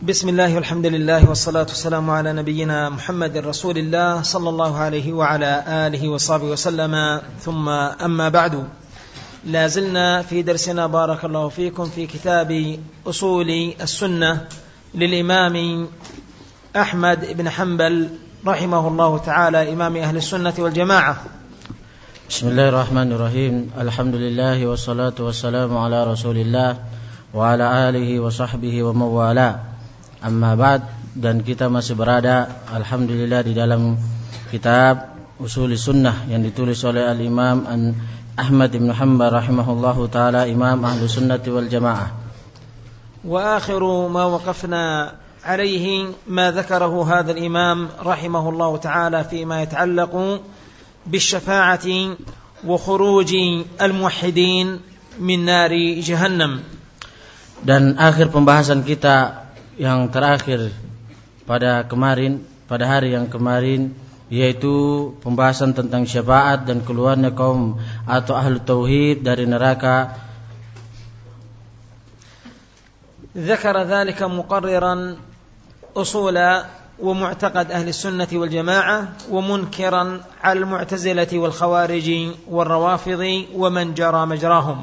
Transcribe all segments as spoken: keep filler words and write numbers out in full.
بسم الله والحمد لله والصلاة والسلام على نبينا محمد رسول الله صلى الله عليه وعلى آله وصحبه وسلم ثم أما بعد لا زلنا في درسنا بارك الله فيكم في كتاب أصول السنة للإمام أحمد بن حنبل رحمه الله تعالى إمام أهل السنة والجماعة. بسم الله الرحمن الرحيم. الحمد لله والصلاة والسلام على رسول الله وعلى آله وصحبه وموالاه. Amma ba'd, dan kita masih berada alhamdulillah di dalam kitab Ushul Sunnah yang ditulis oleh Al-Imam Ahmad bin Hanbal rahimahullahu taala, Imam Ahlus Sunnah wal Jamaah. Wa akhiru ma waqafna alayhi ma dzakarahu hadha al-imam rahimahullahu taala fi ma yata'allaqu bisyafa'ati wa khuruji al-muwahhidin min nari jahannam. Dan akhir pembahasan kita yang terakhir pada kemarin, pada hari yang kemarin, yaitu pembahasan tentang syafaat dan keluarnya kaum atau ahlu tauhid dari neraka. ذكر ذلك مقررا أصول ومعتقد أهل السنة والجماعة ومنكرا على المعتزلة والخوارج والروافض ومن جرى مجراهم.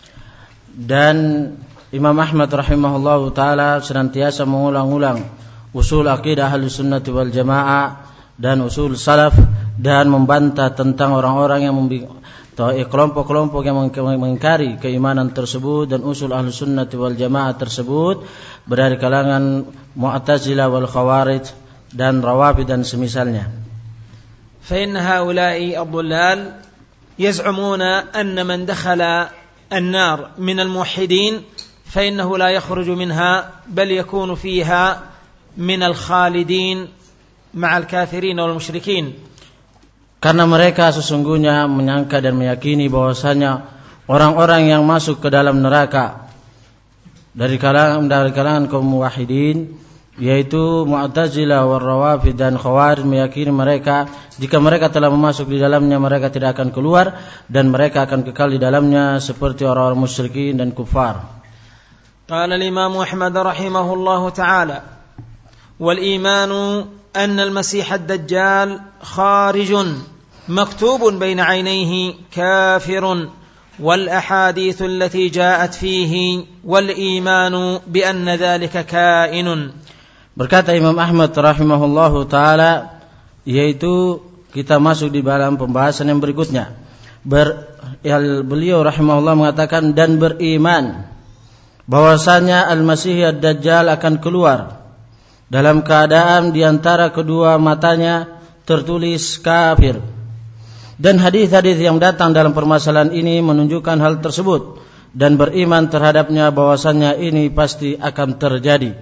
Dan Imam Ahmad rahimahullahu taala senantiasa mengulang-ulang usul akidah Ahlus Sunnah wal Jamaah dan usul salaf, dan membantah tentang orang-orang yang atau kelompok-kelompok yang mengingkari keimanan tersebut dan usul Ahlus Sunnah wal Jamaah tersebut dari kalangan Mu'tazilah wal Khawarij dan Rawafid dan semisalnya. Fa inna haula'i ad-dhullal yaz'umuna anna man dakhala an-nar min al-muwahhidin فإنه لا يخرج منها بل يكون فيها من الخالدين مع الكافرين والمشركين. Karena mereka sesungguhnya menyangka dan meyakini bahwasanya orang-orang yang masuk ke dalam neraka dari kalangan dari kalangan kaum muwahhidin, yaitu Mu'tazilah wal Rawafid dan Khawarij, meyakini mereka jika mereka telah masuk di dalamnya mereka tidak akan keluar dan mereka akan kekal di dalamnya seperti orang-orang musyrikin dan kufar. قال الإمام أحمد رحمه الله تعالى: والإيمان أن المسيح الدجال خارج مكتوب بين عينيه كافر والأحاديث التي جاءت فيه والإيمان بأن ذلك كائن. Berkata Imam Ahmad rahimahullahu taala, yaitu kita masuk di dalam pembahasan yang berikutnya. Ber, beliau rahimahullah mengatakan dan beriman bahwasanya Al-Masih Ad-Dajjal akan keluar dalam keadaan di antara kedua matanya tertulis kafir. Dan hadis-hadis yang datang dalam permasalahan ini menunjukkan hal tersebut dan beriman terhadapnya bahwasanya ini pasti akan terjadi.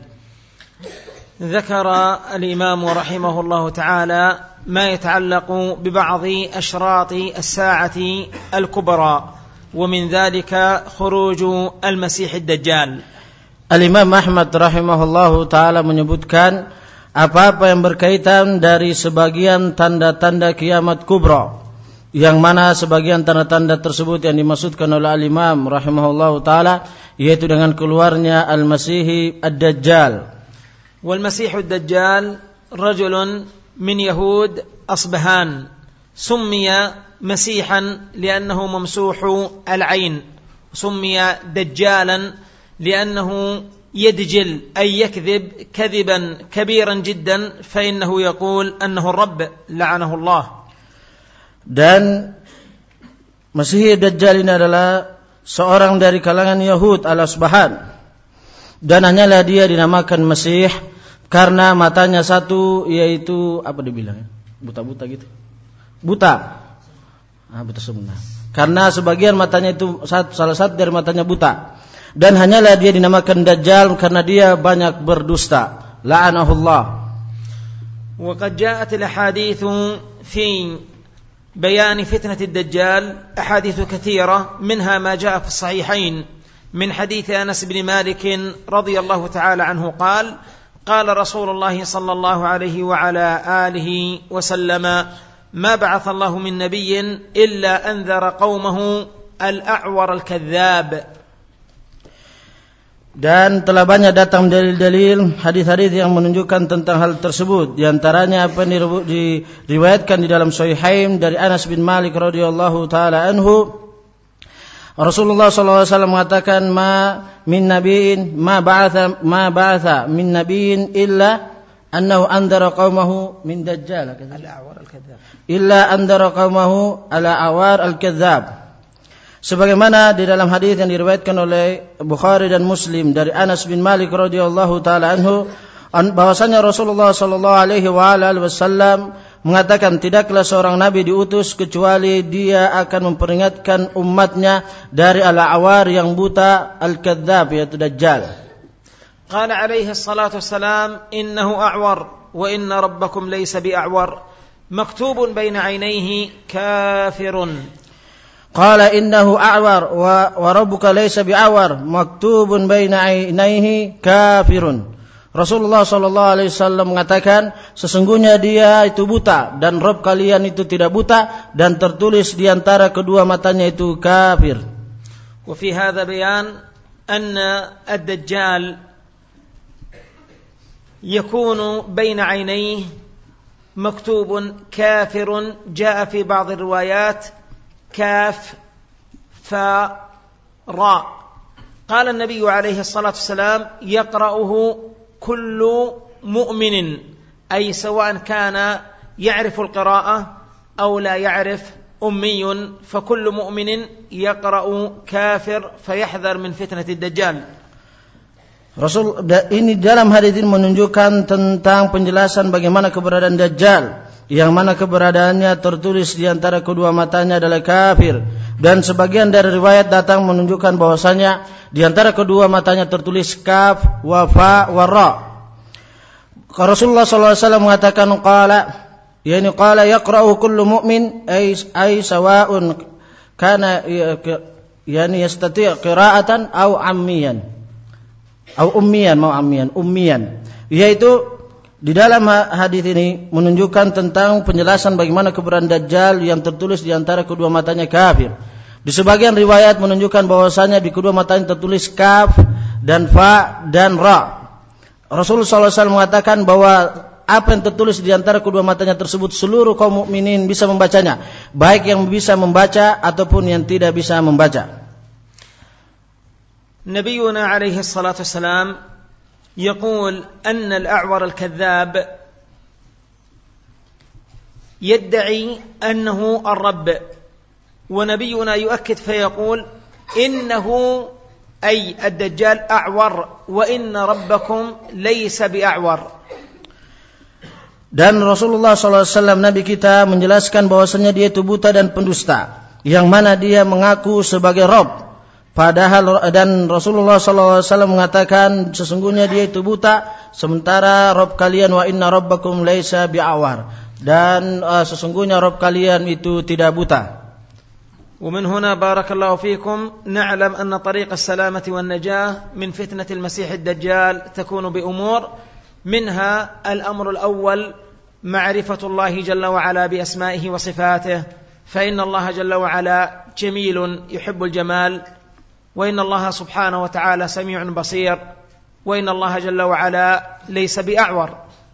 ذكر الإمام رحمه الله تعالى ما يتعلق ببعض أشراط الساعة الكبرى ومن ذلك خروج المسيح الدجال. Al-Imam Ahmad rahimahullahu taala menyebutkan apa-apa yang berkaitan dari sebagian tanda-tanda kiamat kubra, yang mana sebagian tanda-tanda tersebut yang dimaksudkan oleh Al-Imam rahimahullahu taala yaitu dengan keluarnya Al-Masih Ad-Dajjal. Wal Masih Ad-Dajjal rajulun min Yahud Asbahan summiya مسيحا لأنه ممسوح العين، سمي دجالا لأنه يدجل أي يكذب كذبا كبيرا جدا فإنه يقول أنه الرب لعنه الله. Dan Masih Dajjal ini adalah seorang dari kalangan Yahud al-Asbahan, dan hanyalah dia dinamakan Masih karena matanya satu, yaitu apa dibilang, buta-buta gitu, buta. Ah, buta sebenar. Karena sebagian matanya itu satu, salah satu dari matanya buta. Dan hanyalah dia dinamakan Dajjal karena dia banyak berdusta. La'anahullah. Wa qad ja'at al-ahadith fi bayan fitnah ad-Dajjal ahadith kathira minha ma ja'a fi as-sahihayn min hadith Anas bin Malik radhiyallahu ta'ala anhu qala qala Rasulullah sallallahu alaihi wa ala alihi wa sallama ما بعث الله من نبي إلا أنذر قومه الأعور الكذاب. Dan telah banyak datang dalil-dalil hadis-hadis yang menunjukkan tentang hal tersebut. Di antaranya apa yang diriwayatkan di dalam Sahihain dari Anas bin Malik radhiyallahu taala anhu, Rasulullah sallallahu alaihi wasallam mengatakan, ma min nabiyyin ma ba'atha ma ba'atha min nabiyyin illa annahu andara qaumahu min dajjal al-a'war al-kadzdzab illa andara qaumahu ala awar al-kadzdzab. Sebagaimana di dalam hadis yang diriwayatkan oleh Bukhari dan Muslim dari Anas bin Malik radhiyallahu taala anhu, bahwasanya Rasulullah sallallahu alaihi wa alihi wasallam mengatakan, tidaklah seorang nabi diutus kecuali dia akan memperingatkan umatnya dari al-awar yang buta, al-kadzdzab yaitu dajjal. Qala alaihi salatu wassalam, innahu a'war wa inna rabbakum laysa bi'a'war maktubun baina 'ainayhi kafirun. Qala innahu a'war wa, wa rabbuka laysa bi'awar maktubun baina 'ainayhi kafirun. Rasulullah sallallahu alaihi wasallam mengatakan, sesungguhnya dia itu buta dan Rabb kalian itu tidak buta, dan tertulis di antara kedua matanya itu kafir. Wa fi hadha bayan anna ad-dajjal yakunu baina 'ainayhi maktubun kafirun, jaa fi ba'd ar-riwayat كاف فاء راء. قال النبي عليه الصلاة والسلام يقرأه كل مؤمن، أي سواء كان يعرف القراءة أو لا يعرف، أمي، فكل مؤمن يقرأ كافر فيحذر من فتنة الدجال. Rasul ini dalam hadis ini menunjukkan tentang penjelasan bagaimana keberadaan Dajjal, yang mana keberadaannya tertulis di antara kedua matanya adalah kafir, dan sebagian dari riwayat datang menunjukkan bahwasanya di antara kedua matanya tertulis kaf wa fa wa ra. Rasulullah sallallahu alaihi wasallam mengatakan, qala yani qala yaqra'u kullu mu'min ay ay sawa'un kana yani yastati' qira'atan aw ammiyan aw ummiyan mau ammiyan ummiyan, yaitu di dalam hadis ini menunjukkan tentang penjelasan bagaimana keberadaan Dajjal yang tertulis di antara kedua matanya kafir. Di sebagian riwayat menunjukkan bahwasanya di kedua matanya tertulis kaf dan fa dan ra. Rasulullah sallallahu alaihi wasallam mengatakan bahwa apa yang tertulis di antara kedua matanya tersebut seluruh kaum mukminin bisa membacanya, baik yang bisa membaca ataupun yang tidak bisa membaca. Nabiyuna alaihi salatu wassalam يقول أن الأعور الكذاب يدعي أنه الرب، ونبينا يؤكد فيقول إنه أي الدجال أعور وإن ربكم ليس بأعور. Dan Rasulullah sallallahu alaihi wasallam Nabi kita menjelaskan bahwasanya dia itu buta dan pendusta, yang mana dia mengaku sebagai Rabb. Padahal dan Rasulullah sallallahu alaihi wasallam mengatakan sesungguhnya dia itu buta, sementara Rabb kalian wa inna rabbakum laisa bi'awar, dan uh, sesungguhnya Rabb kalian itu tidak buta. ومن هنا بارك الله فيكم نعلم أن طريق السلامة والنجاة من فتنة المسيح الدجال تكون بأمور، منها الأمر الأول معرفة الله جل وعلا بأسمائه وصفاته، فإن الله جل وعلا جميل يحب الجمال، وإن الله سبحانه وتعالى سميع بصير، وإن الله جل وعلا ليس بأعور.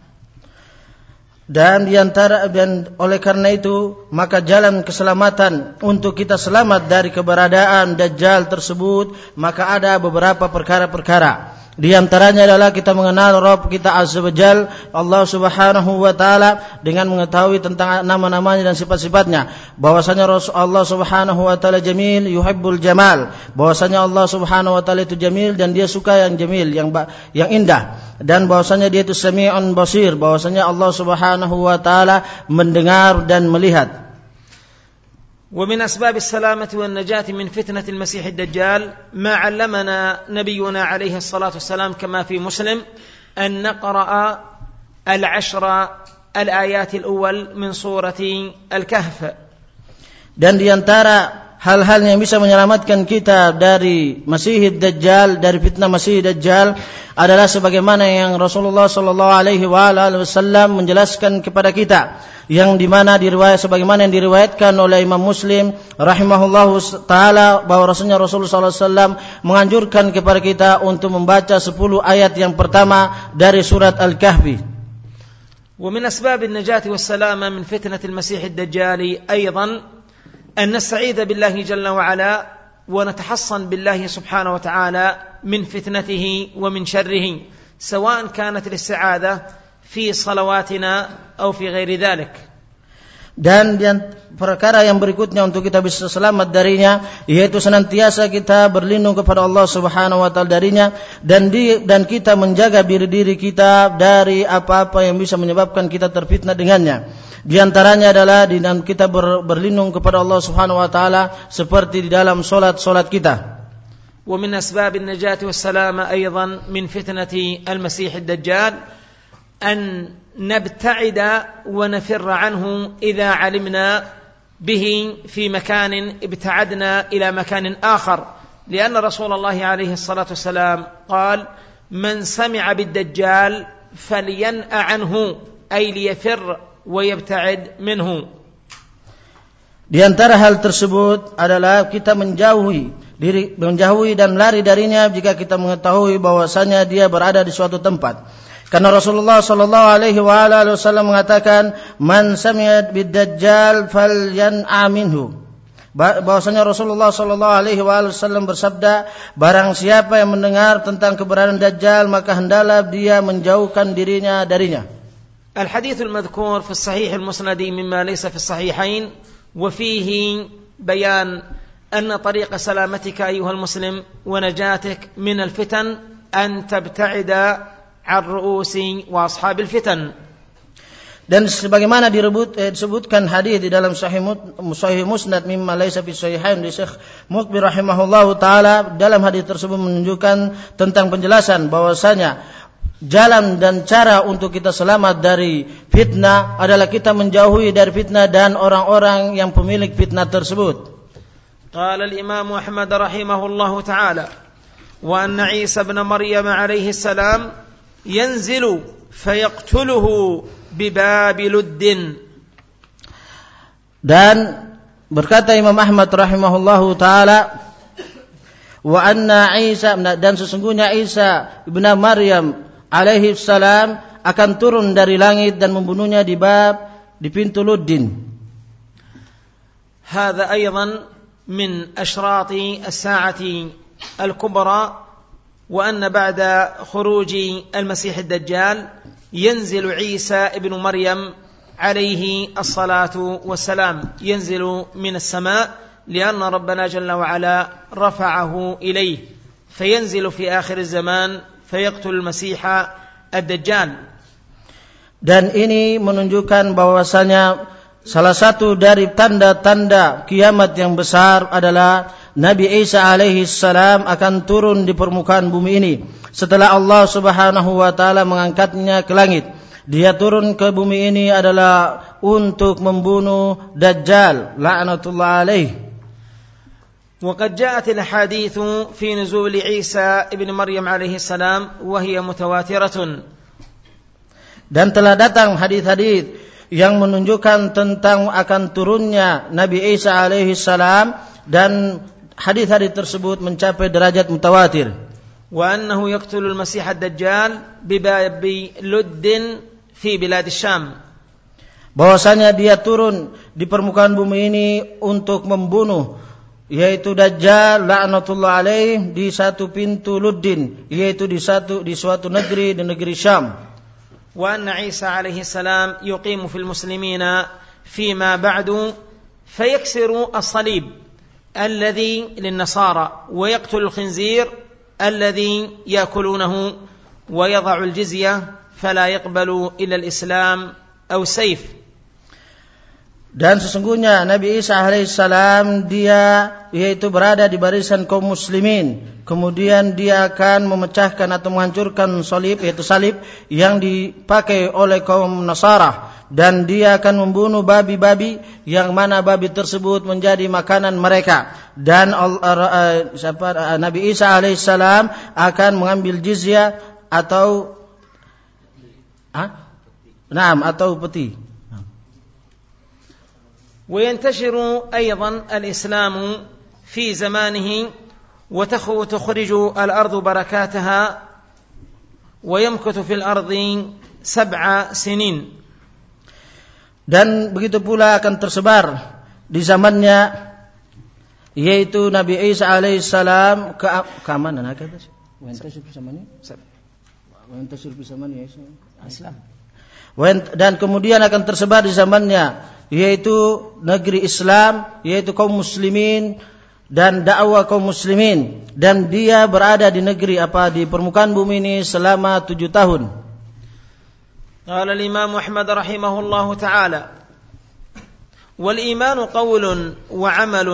Dan diantara dan oleh karena itu maka jalan keselamatan untuk kita selamat dari keberadaan Dajjal tersebut, maka ada beberapa perkara-perkara. Di antaranya adalah kita mengenal Rabb kita Azza wa Jal, Allah Subhanahu wa taala, dengan mengetahui tentang nama-namanya dan sifat-sifatnya. Bahwasanya Allah Subhanahu wa taala jamil yuhibbul jamal, bahwasanya Allah Subhanahu wa taala itu jamil dan dia suka yang jamil, yang yang indah. Dan bahwasanya dia itu sami'un basir, bahwasanya Allah Subhanahu wa taala mendengar dan melihat. ومن أسباب السلامة والنجاة من فتنة المسيح الدجال ما علمنا نبينا عليه الصلاة والسلام كما في مسلم أن نقرأ العشر الآيات الأول من سورة الكهف. Dan diantara hal-hal yang bisa menyelamatkan kita dari Masihid Dajjal, dari fitnah Masih Dajjal adalah sebagaimana yang Rasulullah sallallahu alaihi wasallam menjelaskan kepada kita, yang dimana diriwayat sebagaimana yang diriwayatkan oleh Imam Muslim rahimahullahu taala bahwa Rasulnya Rasulullah sallallahu alaihi wasallam menganjurkan kepada kita untuk membaca sepuluh ayat yang pertama dari surat Al-Kahfi. ومن أسباب النجاة والسلامة من فتنة المسيح الدجال أيضا أن نستعيذ بالله جل وعلا ونتحصن بالله سبحانه وتعالى من فتنته ومن شره، سواء كانت الاستعاذة في صلواتنا أو في غير ذلك. Dan perkara yang berikutnya untuk kita bisa selamat darinya, yaitu senantiasa kita berlindung kepada Allah Subhanahu wa taala darinya, dan di, dan kita menjaga diri-diri kita dari apa-apa yang bisa menyebabkan kita terfitnah dengannya. Di antaranya adalah di dalam kita ber, berlindung kepada Allah Subhanahu wa taala seperti di dalam salat-salat kita. ومن أسباب النجاة والسلامة أيضا من فتنة المسيح الدجال أن نبتعد ونفر عنه إذا علمنا به في مكان ابتعدنا إلى مكان آخر، لأن رسول الله عليه الصلاة والسلام قال: من سمع بالدجال فلينأ عنه، أي ليفر ويبتعد منه. Di antara hal tersebut adalah kita menjauhi diri, menjauhi dan lari darinya jika kita mengetahui bahwasanya dia berada di suatu tempat. Karena Rasulullah sallallahu alaihi wasallam mengatakan, "Man sami'a bid-dajjal falyan'a minhu." Bahwasanya Rasulullah sallallahu alaihi wasallam bersabda, barang siapa yang mendengar tentang keberadaan Dajjal maka hendaklah dia menjauhkan dirinya darinya. الحديث المذكور في الصحيح المسند مما ليس في الصحيحين، وفيه بيان أن طريق سلامتك أيها المسلم ونجاتك من الفتن أن تبتعد عن رؤوس وأصحاب الفتن. Dan sebagaimana direbut, eh, disebutkan hadis di dalam Sahih, Sahih Musnad mimma laisa fi sahihain di Syekh Muqbil rahimahullahu taala, dalam hadis tersebut menunjukkan tentang penjelasan bahwasanya jalan dan cara untuk kita selamat dari fitnah adalah kita menjauhi dari fitnah dan orang-orang yang pemilik fitnah tersebut. Qala al-Imam Ahmad rahimahullahu taala, wa anna Isa ibn Maryam alaihi salam yanzilu fayaqtuluhu bibabi luddin. Dan berkata Imam Ahmad rahimahullahu taala, wa anna Isa, dan sesungguhnya Isa ibn Maryam alaihi salam akan turun dari langit dan membunuhnya di bab di pintu Luddin. Hadza aidan min asyrati as-sa'ati al-kubra, wa anna ba'da khuruji al-Masih ad-Dajjal ينزل عيسى ابن مريم عليه الصلاة والسلام، ينزل من السماء لأن ربنا جل وعلا رفعه إليه، فينزل في آخر الزمان فيقتل المسيح الدجال. Dan ini menunjukkan bahwasanya salah satu dari tanda-tanda kiamat yang besar adalah Nabi Isa alaihi salam akan turun di permukaan bumi ini setelah Allah Subhanahu wa taala mengangkatnya ke langit. Dia turun ke bumi ini adalah untuk membunuh Dajjal la'natullah alaih. وقد جاءت الأحاديث في نزول عيسى ابن مريم عليه السلام وهي متواترة. Dan telah datang hadis-hadis yang menunjukkan tentang akan turunnya Nabi Isa alaihi salam, dan hadis-hadis tersebut mencapai derajat mutawatir. وأنه يقتل المسيح الدجال بباب لد في بلاد الشام. Bahwasanya dia turun di permukaan bumi ini untuk membunuh yaitu Dajjal la'natullah alaih di satu pintu Luddin, yaitu di satu di suatu negeri di negeri Syam. وأن عيسى عليه السلام يقيم في المسلمين فيما بعد فيكسر الصليب الذي للنصارى ويقتل الخنزير الذي يأكلونه ويضع الجزية فلا يقبل إلا الإسلام أو سيف. Dan sesungguhnya Nabi Isa alaihissalam dia yaitu berada di barisan kaum muslimin. Kemudian dia akan memecahkan atau menghancurkan salib, yaitu salib yang dipakai oleh kaum Nasara. dan dia akan membunuh babi-babi yang mana babi tersebut menjadi makanan mereka. Dan uh, uh, siapa, uh, Nabi Isa alaihissalam akan mengambil jizyah atau ah? Naam, atau peti. وينتشر أيضا الإسلام في زمانه وتخرج الأرض بركاتها ويمكث في الأرض سبع سنين. Dan begitu pula akan tersebar di zamannya, yaitu Nabi Isa alaihissalam ke keamanan apa itu? Wentashir bersamanya? Wentashir bersamanya Islam. Dan kemudian akan tersebar di zamannya, yaitu negeri Islam, yaitu kaum muslimin dan dakwah kaum muslimin, dan dia berada di negeri apa di permukaan bumi ini selama tujuh tahun. قال الإمام أحمد رحمه الله تعالى: والإيمان قول وعمل.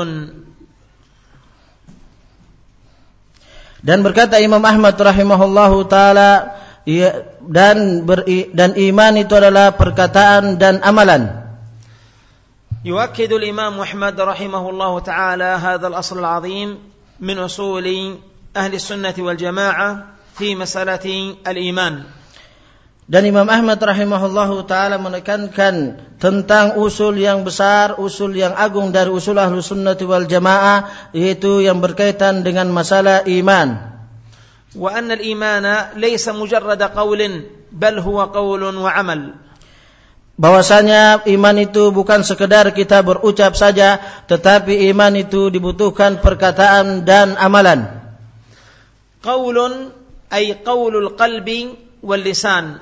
Dan berkata Imam Ahmad rahimahullahu taala, dan ber, dan iman itu adalah perkataan dan amalan. يؤكد الإمام أحمد رحمه الله تعالى هذا الأصل العظيم من أصول أهل السنة والجماعة في مسألة الإيمان. Dan Imam Ahmad rahimahullahu taala menekankan tentang usul yang besar, usul yang agung dari usul Ahlus Sunnah wal Jamaah, yaitu yang berkaitan dengan masalah iman. Wa anna al-iman laysa mujarrad qaulin bal huwa qaulun wa amal. Bahwasanya iman itu bukan sekedar kita berucap saja, tetapi iman itu dibutuhkan perkataan dan amalan. Qaulun ay qaulul qalbi wal lisan.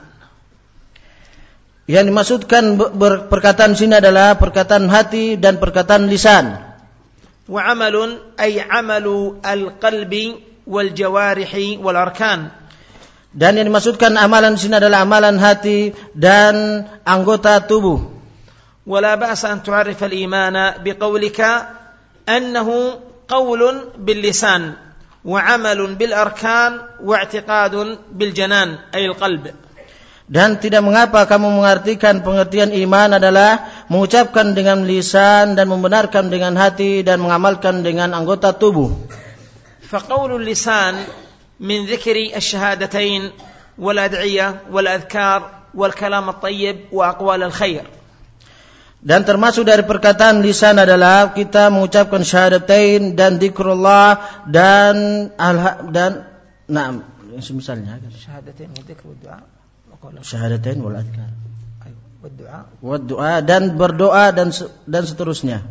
Yang dimaksudkan perkataan sini adalah perkataan hati dan perkataan lisan. Wa amalun ay amalu al-qalbi wal jawarihi wal arkan. Dan yang dimaksudkan amalan sini adalah amalan hati dan anggota tubuh. Wala ba'sa an tu'arrif al-iman biqawlika annahu qawlun bil lisan wa amalun bil arkan wa i'tiqadun bil janan ay al-qalb. Dan tidak mengapa kamu mengartikan pengertian iman adalah mengucapkan dengan lisan dan membenarkan dengan hati dan mengamalkan dengan anggota tubuh. فقول اللسان من ذكر الشهادتين والأدعية والأذكار والكلام الطيب وأقوال الخير. Dan termasuk dari perkataan lisan adalah kita mengucapkan syahadatain dan zikrullah dan dan nah misalnya syahadatain wa dzikr wa du'a syahadatain wal adhkar wa du'a wa du'a dan berdoa dan dan seterusnya.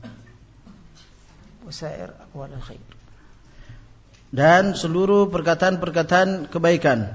Wasair aqwal al-khair. Dan seluruh perkataan-perkataan kebaikan.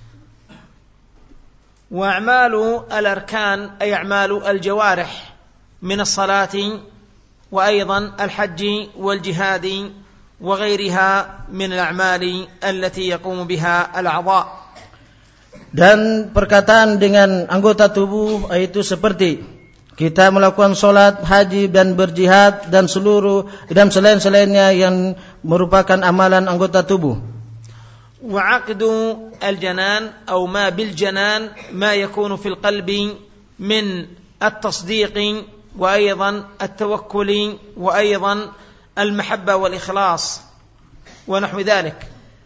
Wa a'malu al-arkan ay a'malu al-jawarih min as-salati wa aidan al-hajj wal-jihad wa ghayriha min al-a'mali allati yaqumu biha al-a'dha'. Dan perkataan dengan anggota tubuh itu seperti kita melakukan solat, haji dan berjihad dan seluruh dan selain-selainnya yang merupakan amalan anggota tubuh. Wa 'aqdu al-janan atau ma bil janan ma yakunu fil qalbi min at-tasdiq wa aidan at-tawakkul wa aidan al-mahabba wal ikhlas wa nahwu dhalik.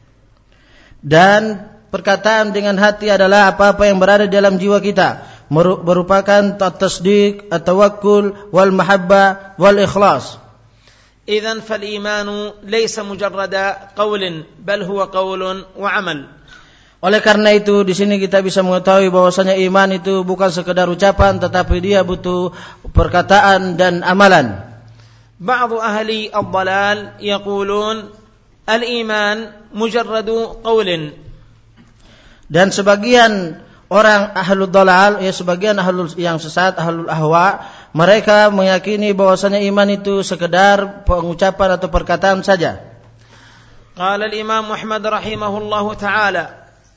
Dan perkataan dengan hati adalah apa-apa yang berada dalam jiwa kita, merupakan tasdiq, at-tawakkul, wal mahabbah, wal ikhlas. Idzan fal imanu laysa mujarrada qaulin bal huwa qaulun wa amal. Oleh karena itu di sini kita bisa mengetahui bahwasanya iman itu bukan sekedar ucapan, tetapi dia butuh perkataan dan amalan. Ba'd ahli ad-dhalal yaqulun al-iman mujarradu qaulin. Dan sebagian orang ahlul dhalal, ya sebagian ahlul yang sesat, ahlul ahwa, mereka meyakini bahwasanya iman itu sekedar pengucapan atau perkataan saja. Qala al-Imam Ahmad rahimahullahu ta'ala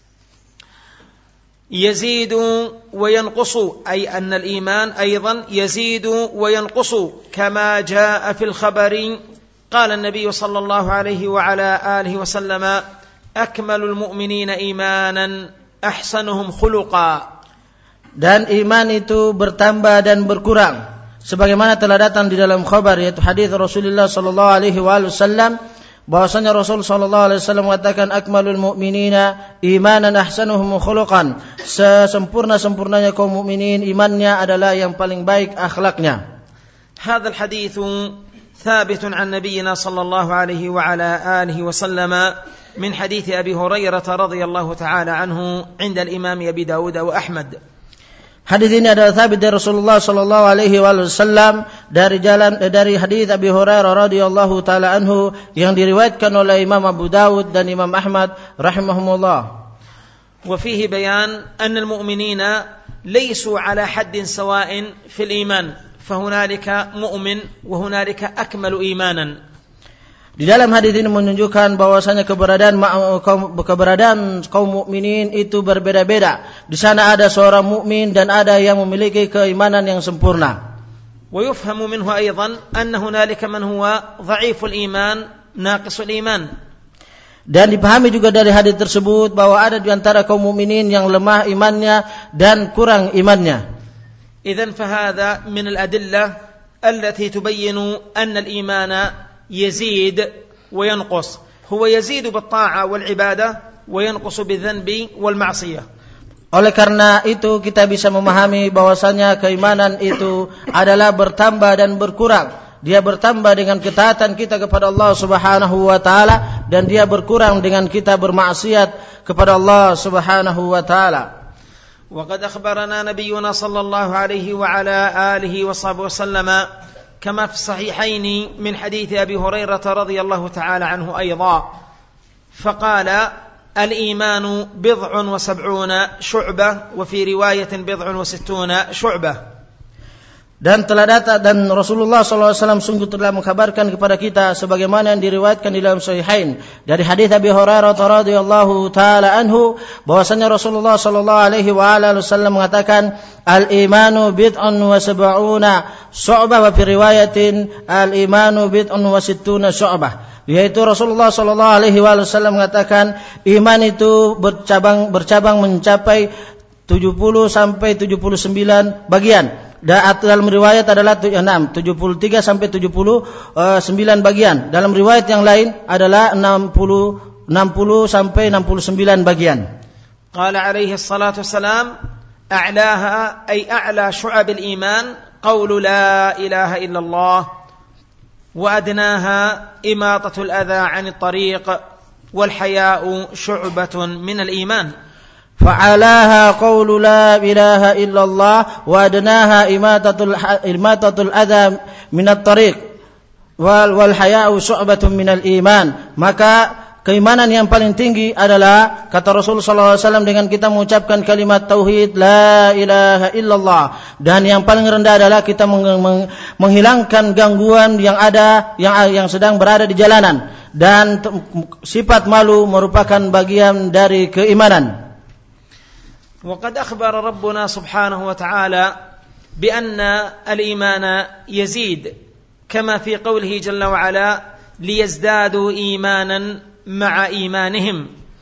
yazidu wa yanqusu ay anna al-iman aidan yazidu wa yanqusu kama jaa fil khabari qala an-nabiy sallallahu alayhi wa ala alihi wa sallama akmalul mu'minina imanan ahsanuhum khuluqa. dan iman itu bertambah dan berkurang. Sebagaimana telah datang di dalam khabar yaitu hadis Rasulullah sallallahu alaihi wasallam bahwasanya Rasul sallallahu alaihi wasallam mengatakan akmalul mu'minina imanan ahsanuhum khuluqan. Sesempurna-sempurnanya kaum mukminin imannya adalah yang paling baik akhlaknya. هذا الحديث ثابت عن نبينا صلى الله عليه وعلى آله وسلم من حديث أبي هريرة رضي الله تعالى عنه عند الإمام أبي داود وأحمد. Hadis ini adalah sabit dari Rasulullah sallallahu alaihi wasallam dari jalan dari hadis Abi Hurairah radhiyallahu taala anhu yang diriwayatkan oleh Imam Abu Dawud dan Imam Ahmad rahimahumullah. وفيه بيان أن المؤمنين ليسوا على حد سواء في الإيمان فهنالك مؤمن وهنالك أكمل إيمانا. Di dalam hadis ini menunjukkan bahwasanya keberadaan kaum keberadaan kaum mukminin itu berbeda-beda. Di sana ada seorang mukmin dan ada yang memiliki keimanan yang sempurna. ويفهم منه أيضا أن هنالك من هو ضعيف الإيمان ناقص الإيمان. Dan dipahami juga dari hadis tersebut bahwa ada di antara kaum mukminin yang lemah imannya dan kurang imannya. إذن فهذا من الأدلة التي تبين أن الإيمان يزيد وينقص. هو يزيد بالطاعة والعبادة وينقص بالذنب والمعصية. Oleh karena itu kita bisa memahami bahwasanya keimanan itu adalah bertambah dan berkurang. Dia bertambah dengan ketaatan kita kepada Allah Subhanahu wa taala dan dia berkurang dengan kita bermaksiat kepada Allah Subhanahu wa taala. وقد أخبرنا نبينا صلى الله عليه وعلى آله وصحبه وسلم كما في الصحيحين من حديث أبي هريرة رضي الله تعالى عنه أيضا فقال الإيمان بضع وسبعون شعبة وفي رواية بضع وستون شعبة. Dan telah datang dan Rasulullah sallallahu alaihi wasallam sungguh telah mengkabarkan kepada kita sebagaimana yang diriwayatkan di dalam Sahihain dari hadis Abi Hurairah radhiyallahu taala anhu bahwasanya Rasulullah sallallahu alaihi wasallam mengatakan al-imanu bid'un wa sab'una syu'bah wa fi riwayatin al-imanu bid'un wa sittuna syu'bah, yaitu Rasulullah sallallahu alaihi wasallam mengatakan iman itu bercabang bercabang mencapai tujuh puluh sampai tujuh puluh sembilan bagian. Dalam riwayat adalah enam, tujuh puluh tiga sampai tujuh puluh sembilan bagian. Dalam riwayat yang lain adalah enam puluh, enam puluh sampai enam puluh sembilan bagian. Qala alaihi salatu wassalam, a'laha ay a'la syu'ab al-iman qawlu la ilaha illallah wa adnaha imatatul adha 'anil tariq wal haya'u syu'batun min al-iman. فعلاها قول لا إله إلا الله وأدناها إماتة الأذى من الطريق والحياء شعبة من الإيمان. Maka keimanan yang paling tinggi adalah kata Rasul sallallahu alaihi wasallam dengan kita mengucapkan kalimat tauhid la ilaha illallah, dan yang paling rendah adalah kita menghilangkan gangguan yang ada yang yang sedang berada di jalanan, dan sifat malu merupakan bagian dari keimanan. وقد أخبر ربنا سبحانه وتعالى بأن الإيمان يزيد كما في قوله جل وعلا ليزدادوا إيمانا مع إيمانهم.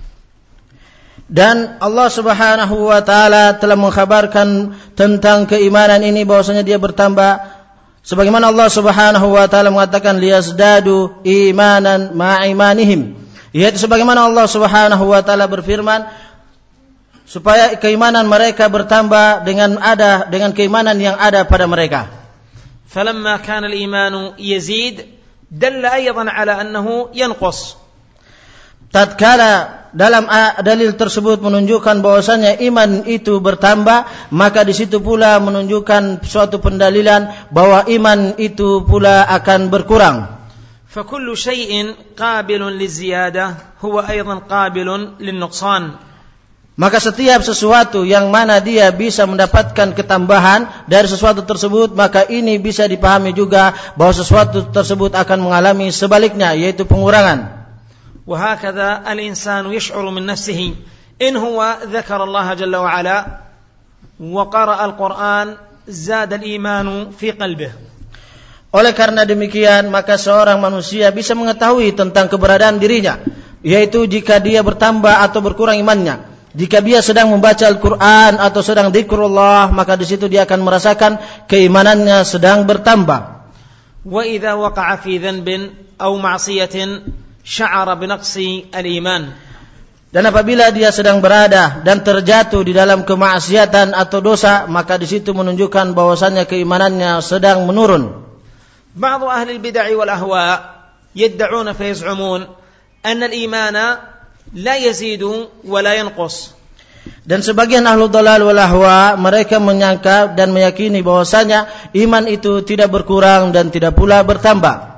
Dan Allah Subhanahu wa taala telah mengkhabarkan tentang keimanan ini bahwasanya dia bertambah sebagaimana Allah Subhanahu wa taala mengatakan liyazdadu imanan ma'a imanihim, yaitu sebagaimana Allah Subhanahu wa taala berfirman supaya keimanan mereka bertambah dengan ada dengan keimanan yang ada pada mereka. فلما كان الإيمان يزيد دل أيضا على أنه ينقص. Tatkala dalam dalil tersebut menunjukkan bahwasanya iman itu bertambah, maka di situ pula menunjukkan suatu pendalilan bahwa iman itu pula akan berkurang. فكل شيء قابل للزيادة هو أيضا قابل للنقصان. Maka setiap sesuatu yang mana dia bisa mendapatkan ketambahan dari sesuatu tersebut, maka ini bisa dipahami juga bahwa sesuatu tersebut akan mengalami sebaliknya, yaitu pengurangan. وهكذا الإنسان يشعر من نفسه إن هو ذكر الله جل وعلا وقرأ القرآن زاد الإيمان في قلبه. Oleh karena demikian, maka seorang manusia bisa mengetahui tentang keberadaan dirinya, yaitu jika dia bertambah atau berkurang imannya. Jika dia sedang membaca Al-Quran atau sedang dzikrullah, maka di situ dia akan merasakan keimanannya sedang bertambah. وإذا وقع في ذنب أو معصية شعر بنقص الإيمان. Dan apabila dia sedang berada dan terjatuh di dalam kemaksiatan atau dosa, maka di situ menunjukkan bahwasannya keimanannya sedang menurun. بعض أهل البدع والأهواء يدعون فيزعمون أن الإيمان لا يزيد ولا ينقص. Dan sebagian ahlu dhalal wal ahwa, mereka menyangka dan meyakini bahwasanya iman itu tidak berkurang dan tidak pula bertambah.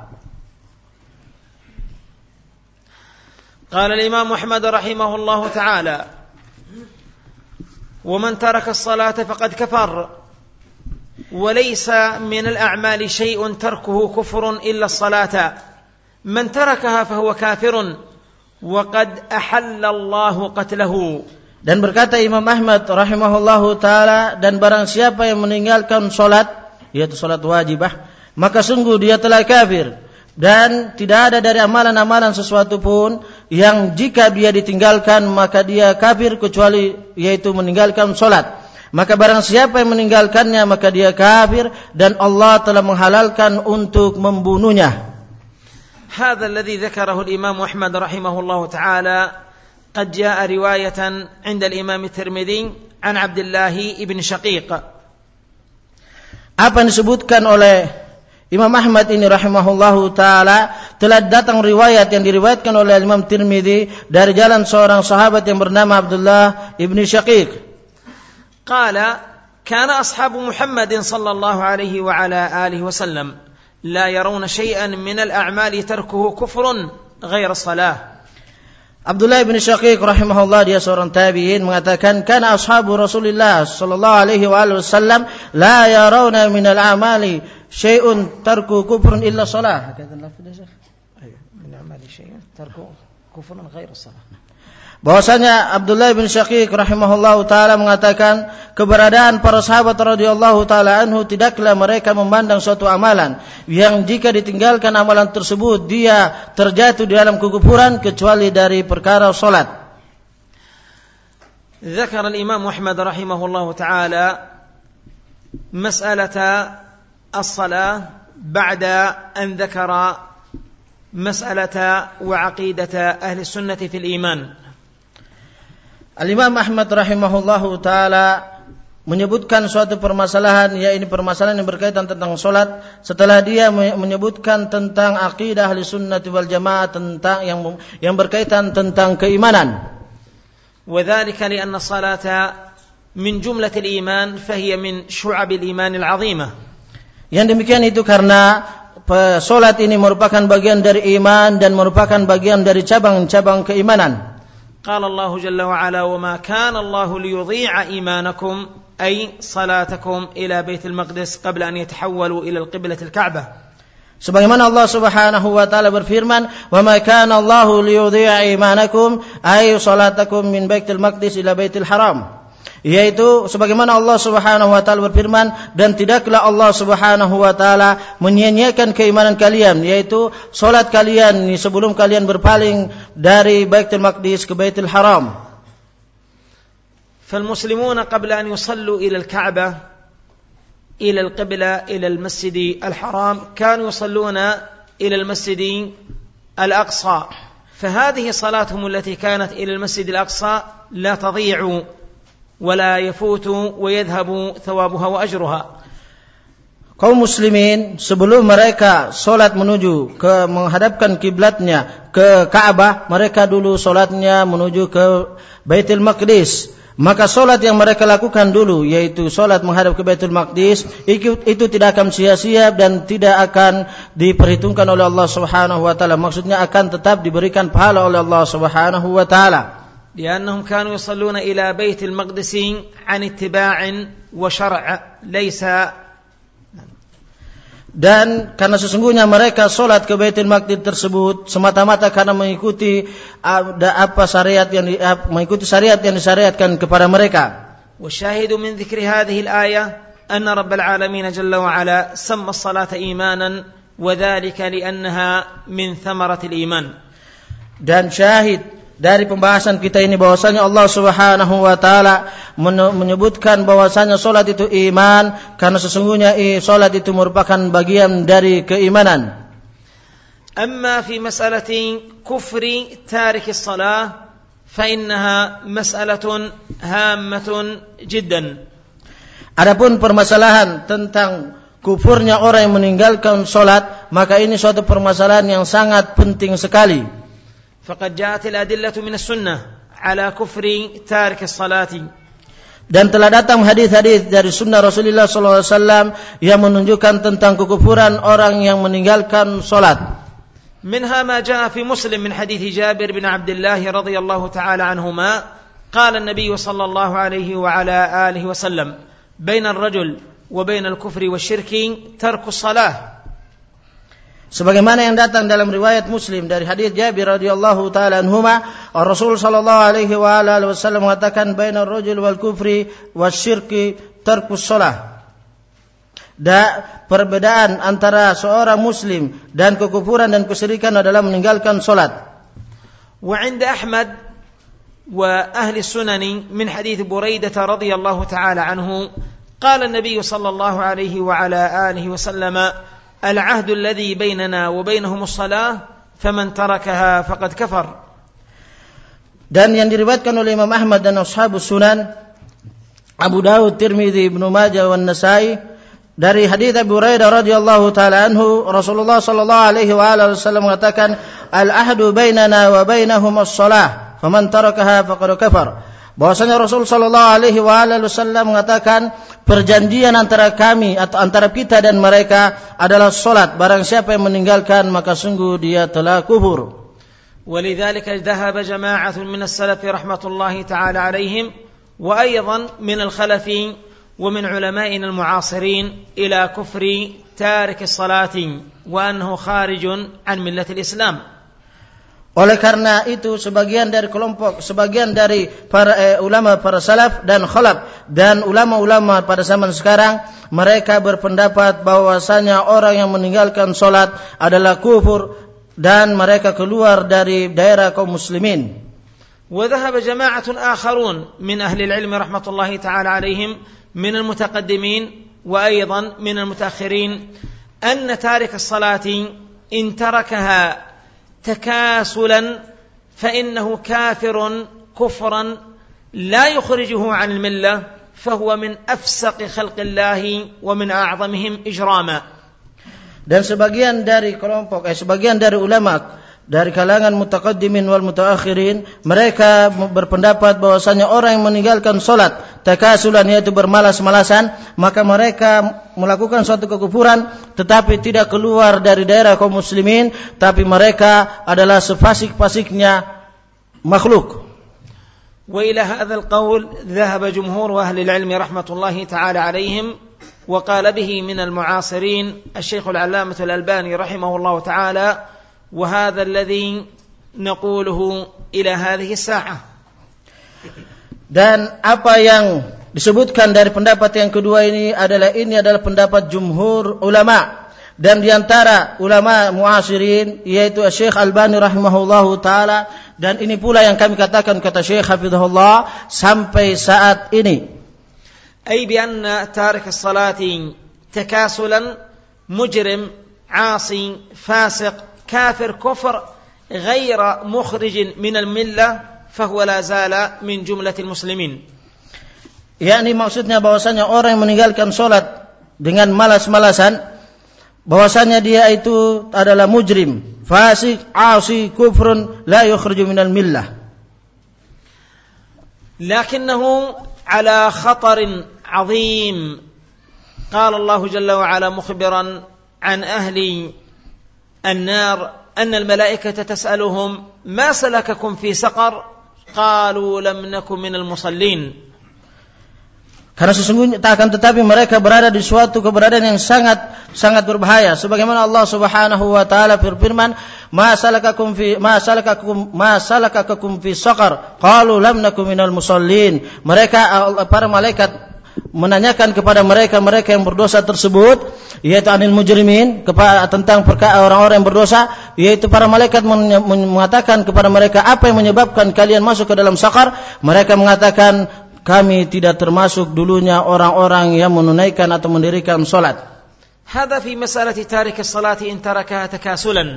قال الإمام أحمد رحمه الله تعالى: ومن ترك الصلاة فقد كفر وليس من الأعمال شيء تركه كفر إلا الصلاة من تركها فهو كافر وقد أحل الله قتله. Dan berkata Imam Ahmad rahimahullahu taala, dan barang siapa yang meninggalkan salat, yaitu salat wajibah, maka sungguh dia telah kafir, dan tidak ada dari amalan-amalan sesuatu pun yang jika dia ditinggalkan maka dia kafir kecuali yaitu meninggalkan salat. Maka barang siapa yang meninggalkannya maka dia kafir, dan Allah telah menghalalkan untuk membunuhnya. هذا الذي ذكره الإمام أحمد رحمه الله تعالى قد جاء رواية عند الإمام الترمذي عن عبد الله بن شقيق. Apa yang disebutkan oleh Imam Ahmad ini rahimahullahu taala telah datang riwayat yang diriwayatkan oleh Imam Tirmidzi dari jalan seorang sahabat yang bernama Abdullah ibn Shaqiq. قال: كان أصحاب محمد صلى الله عليه وعلى آله وسلم لا يرون شيئا من الأعمال تركه كفر غير الصلاة. Abdullah bin Shaqiq rahimahullah, dia seorang tabi'in, mengatakan kana ashabu Rasulillah sallallahu alaihi wasallam la yarawna min al-a'mali syai'un tarku kufrun illa shalah. Bahwasanya Abdullah bin Shaqiq rahimahullah taala mengatakan keberadaan para sahabat radhiyallahu taala anhu tidaklah mereka memandang suatu amalan yang jika ditinggalkan amalan tersebut dia terjatuh di dalam kekufuran kecuali dari perkara salat. ذكر الإمام أحمد رحمه الله تعالى مسألة الصلاة بعد أن ذكر مسألة وعقيدة أهل السنة في الإيمان. Al-Imam Ahmad rahimahullahu taala menyebutkan suatu permasalahan, yaitu permasalahan yang berkaitan tentang salat, setelah dia menyebutkan tentang akidah ahli sunnati wal jamaah, tentang yang yang berkaitan tentang keimanan. وذلك لأن الصلاة من جملة الإيمان فهي من شعب الإيمان العظيمة. Yang demikian itu karena salat ini merupakan bagian dari iman dan merupakan bagian dari cabang-cabang keimanan. قال الله جل وعلا: وما كان الله ليضيع إيمانكم أي صلاتكم إلى بيت المقدس قبل أن يتحولوا إلى القبلة الكعبة. Sebagaimana Allah Subhanahu wa taala berfirman, "Wa ma kana Allahu liyudhi'a imanakum ay salatakum min Baitul Maqdis ila Baitul Haram." Yaitu sebagaimana Allah Subhanahu wa taala berfirman, dan tidaklah Allah Subhanahu wa taala menyia-nyiakan keimanan kalian, yaitu salat kalian sebelum kalian berpaling dari Baitul Maqdis ke Baitul Haram. فالمسلمون قبل أن يصلوا إلى الكعبة إلى القبلة إلى المسجد الحرام كانوا يصلون إلى المسجد الأقصى، فهذه صلاتهم التي كانت إلى المسجد الأقصى لا تضيع ولا يفوت ويذهب ثوابها وأجرها. Kaum muslimin sebelum mereka salat menuju ke menghadapkan kiblatnya ke Ka'bah, mereka dulu salatnya menuju ke Baitul Maqdis. Maka salat yang mereka lakukan dulu, yaitu salat menghadap ke Baitul Maqdis, itu, itu tidak akan sia-sia dan tidak akan diperhitungkan oleh Allah Subhanahu wa taala. Maksudnya akan tetap diberikan pahala oleh Allah Subhanahu wa taala. لأنهم كانوا يصلون إلى بيت المقدس عن اتباع وشرع ليس. Dan karena sesungguhnya mereka salat ke Baitul Maqdis tersebut semata-mata karena mengikuti apa syariat yang mengikuti syariat yang disyariatkan kepada mereka. والشاهد من ذكر هذه الآية أن رب العالمين جل وعلا سمى الصلاة إيمانا وذلك لأنها من ثمرة الإيمان. Dan syahid dari pembahasan kita ini bahwasanya Allah Subhanahu wa taala menyebutkan bahwasanya salat itu iman karena sesungguhnya salat itu merupakan bagian dari keimanan. Amma fi mas'alati kufri tarik as-salah fa innaha mas'alatun hammatun jiddan. Adapun permasalahan tentang kufurnya orang yang meninggalkan salat, maka ini suatu permasalahan yang sangat penting sekali. فقد جاءت الأدلة من السنة على كفر تارك الصلاة. Dan telah datang hadis-hadis dari sunnah Rasulullah sallallahu alaihi wasallam yang menunjukkan tentang kekufuran orang yang meninggalkan salat. منها ما جاء في مسلم من حديث جابر بن عبد الله رضي الله تعالى عنهما قال النبي صلى الله عليه وعلى آله وسلم بين الرجل وبين الكفر والشرك ترك الصلاة. Sebagaimana yang datang dalam riwayat Muslim dari hadis Jabir radhiyallahu taala anhuma, Rasul sallallahu alaihi wa alihi wasallam mengatakan bainar rajul wal kufri wasyirki tarkus shalah. Da perbedaan antara seorang muslim dan kekufuran dan kesyirikan adalah meninggalkan salat. Wa 'inda Ahmad wa ahli sunan min hadis Buraidah radhiyallahu taala anhu qala an-nabiy sallallahu alaihi wa ala alihi wasallam العهد الذي بيننا وبينهم الصلاة فمن تركها فقد كفر. Dan yang diriwayatkan oleh Imam Ahmad dan Ashabus Sunan, Abu Dawud, Tirmidzi, Ibnu Majah dan Nasa'i dari hadits Abu Hurairah radhiyallahu taala anhu, Rasulullah sallallahu alaihi wa alihi wasallam mengatakan, "Al-ahdu bainana wa bainahum as-shalah, faman tarakaha faqad kafar." Bahwasanya Rasul sallallahu alaihi wa alihi wasallam mengatakan perjanjian antara kami atau antara kita dan mereka adalah salat. Barang siapa yang meninggalkan maka sungguh dia telah kufur. ولذلك ذهب جماعة من السلف رحمة الله تعالى عليهم وأيضا من الخلف ومن علمائنا المعاصرين إلى كفر تارك الصلاة وأنه خارج عن ملة الإسلام. Oleh karena itu sebagian dari kelompok, sebagian dari para eh, ulama para salaf dan khalaf dan ulama-ulama pada zaman sekarang mereka berpendapat bahwasanya orang yang meninggalkan salat adalah kufur dan mereka keluar dari daerah kaum muslimin. وذهب جماعة آخرون من أهل العلم رحمة الله تعالى عليهم من المتقدمين وأيضا من المتأخرين أن تارك الصلاة إن تركها تكاسلا فإنه كافر كفرا لا يخرجه عن الملة فهو من أفسق خلق الله ومن أعظمهم إجراما. Dan sebagian dari kelompok, eh, sebagian dari ulama dari kalangan mutaqaddimin wal mutaakhirin, mereka berpendapat bahwasanya orang yang meninggalkan salat takasulan, yaitu bermalas-malasan, maka mereka melakukan suatu kekufuran tetapi tidak keluar dari daerah kaum muslimin, tapi mereka adalah sefasik-fasiknya makhluk. وإلى هذا القول ذهب جمهور أهل العلم رحمة الله تعالى عليهم وقال به من المعاصرين الشيخ العلامة الألباني رحمه الله تعالى وهذا الذي نقوله إلى هذه الساعة. Dan apa yang disebutkan dari pendapat yang kedua ini adalah ini adalah pendapat jumhur ulama, dan diantara ulama muasirin yaitu Syekh Albani rahimahullahu taala, dan ini pula yang kami katakan kata Syekh hafizahullah sampai saat ini. أي بأن تارك الصلاة تكاسلا مجرم عاصي فاسق كافر كفر غير مخرج من الملة فهو لا زال من جملة المسلمين. yakni maksudnya bahwasanya orang yang meninggalkan salat dengan malas-malasan, bahwasanya dia itu adalah mujrim, fasik, asi, kufrun la yukhriju minal millah. Lakinnahu ala khatarin azim. Qala Allah jalla wa ala mukhbiran an ahli النار أن الملائكة تسألهم ما سلككم في سقر قالوا لم نكن من المصلين. Karena sesungguhnya akan tetapi mereka berada di suatu keberadaan yang sangat sangat berbahaya, sebagaimana Allah Subhanahu wa taala berfirman, "Ma salakakum fi ma salakakum ma salakakum fi saqar?" Qalu lam nakum minal musallin. Mereka para malaikat menanyakan kepada mereka-mereka yang berdosa tersebut, yaitu anil mujrimin, kepada tentang perkara orang-orang yang berdosa, yaitu para malaikat mengatakan kepada mereka, apa yang menyebabkan kalian masuk ke dalam sakar? Mereka mengatakan, kami tidak termasuk dulunya orang-orang yang menunaikan atau mendirikan salat. Hadza fi masalati tarik as-salati in tarakaha takasulan.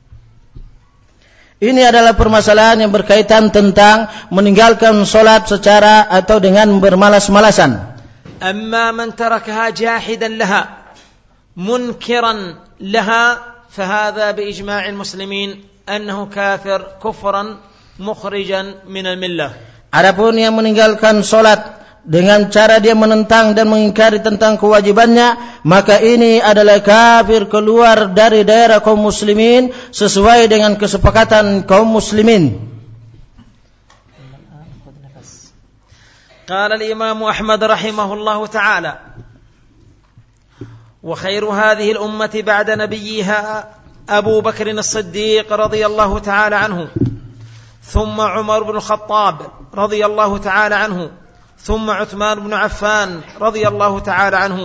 Ini adalah permasalahan yang berkaitan tentang meninggalkan salat secara atau dengan bermalas-malasan. أما من تركها جاحدا لها منكرا لها فهذا بإجماع المسلمين أنه كافر كفرا مخرجا من الملة. Adapun yang meninggalkan salat dengan cara dia menentang dan mengingkari tentang kewajibannya, maka ini adalah kafir keluar dari daerah kaum muslimin sesuai dengan kesepakatan kaum muslimin. قال الإمام أحمد رحمه الله تعالى: وخير هذه الأمة بعد نبيها أبو بكر الصديق رضي الله تعالى عنه، ثم عمر بن الخطاب رضي الله تعالى عنه، ثم عثمان بن عفان رضي الله تعالى عنه.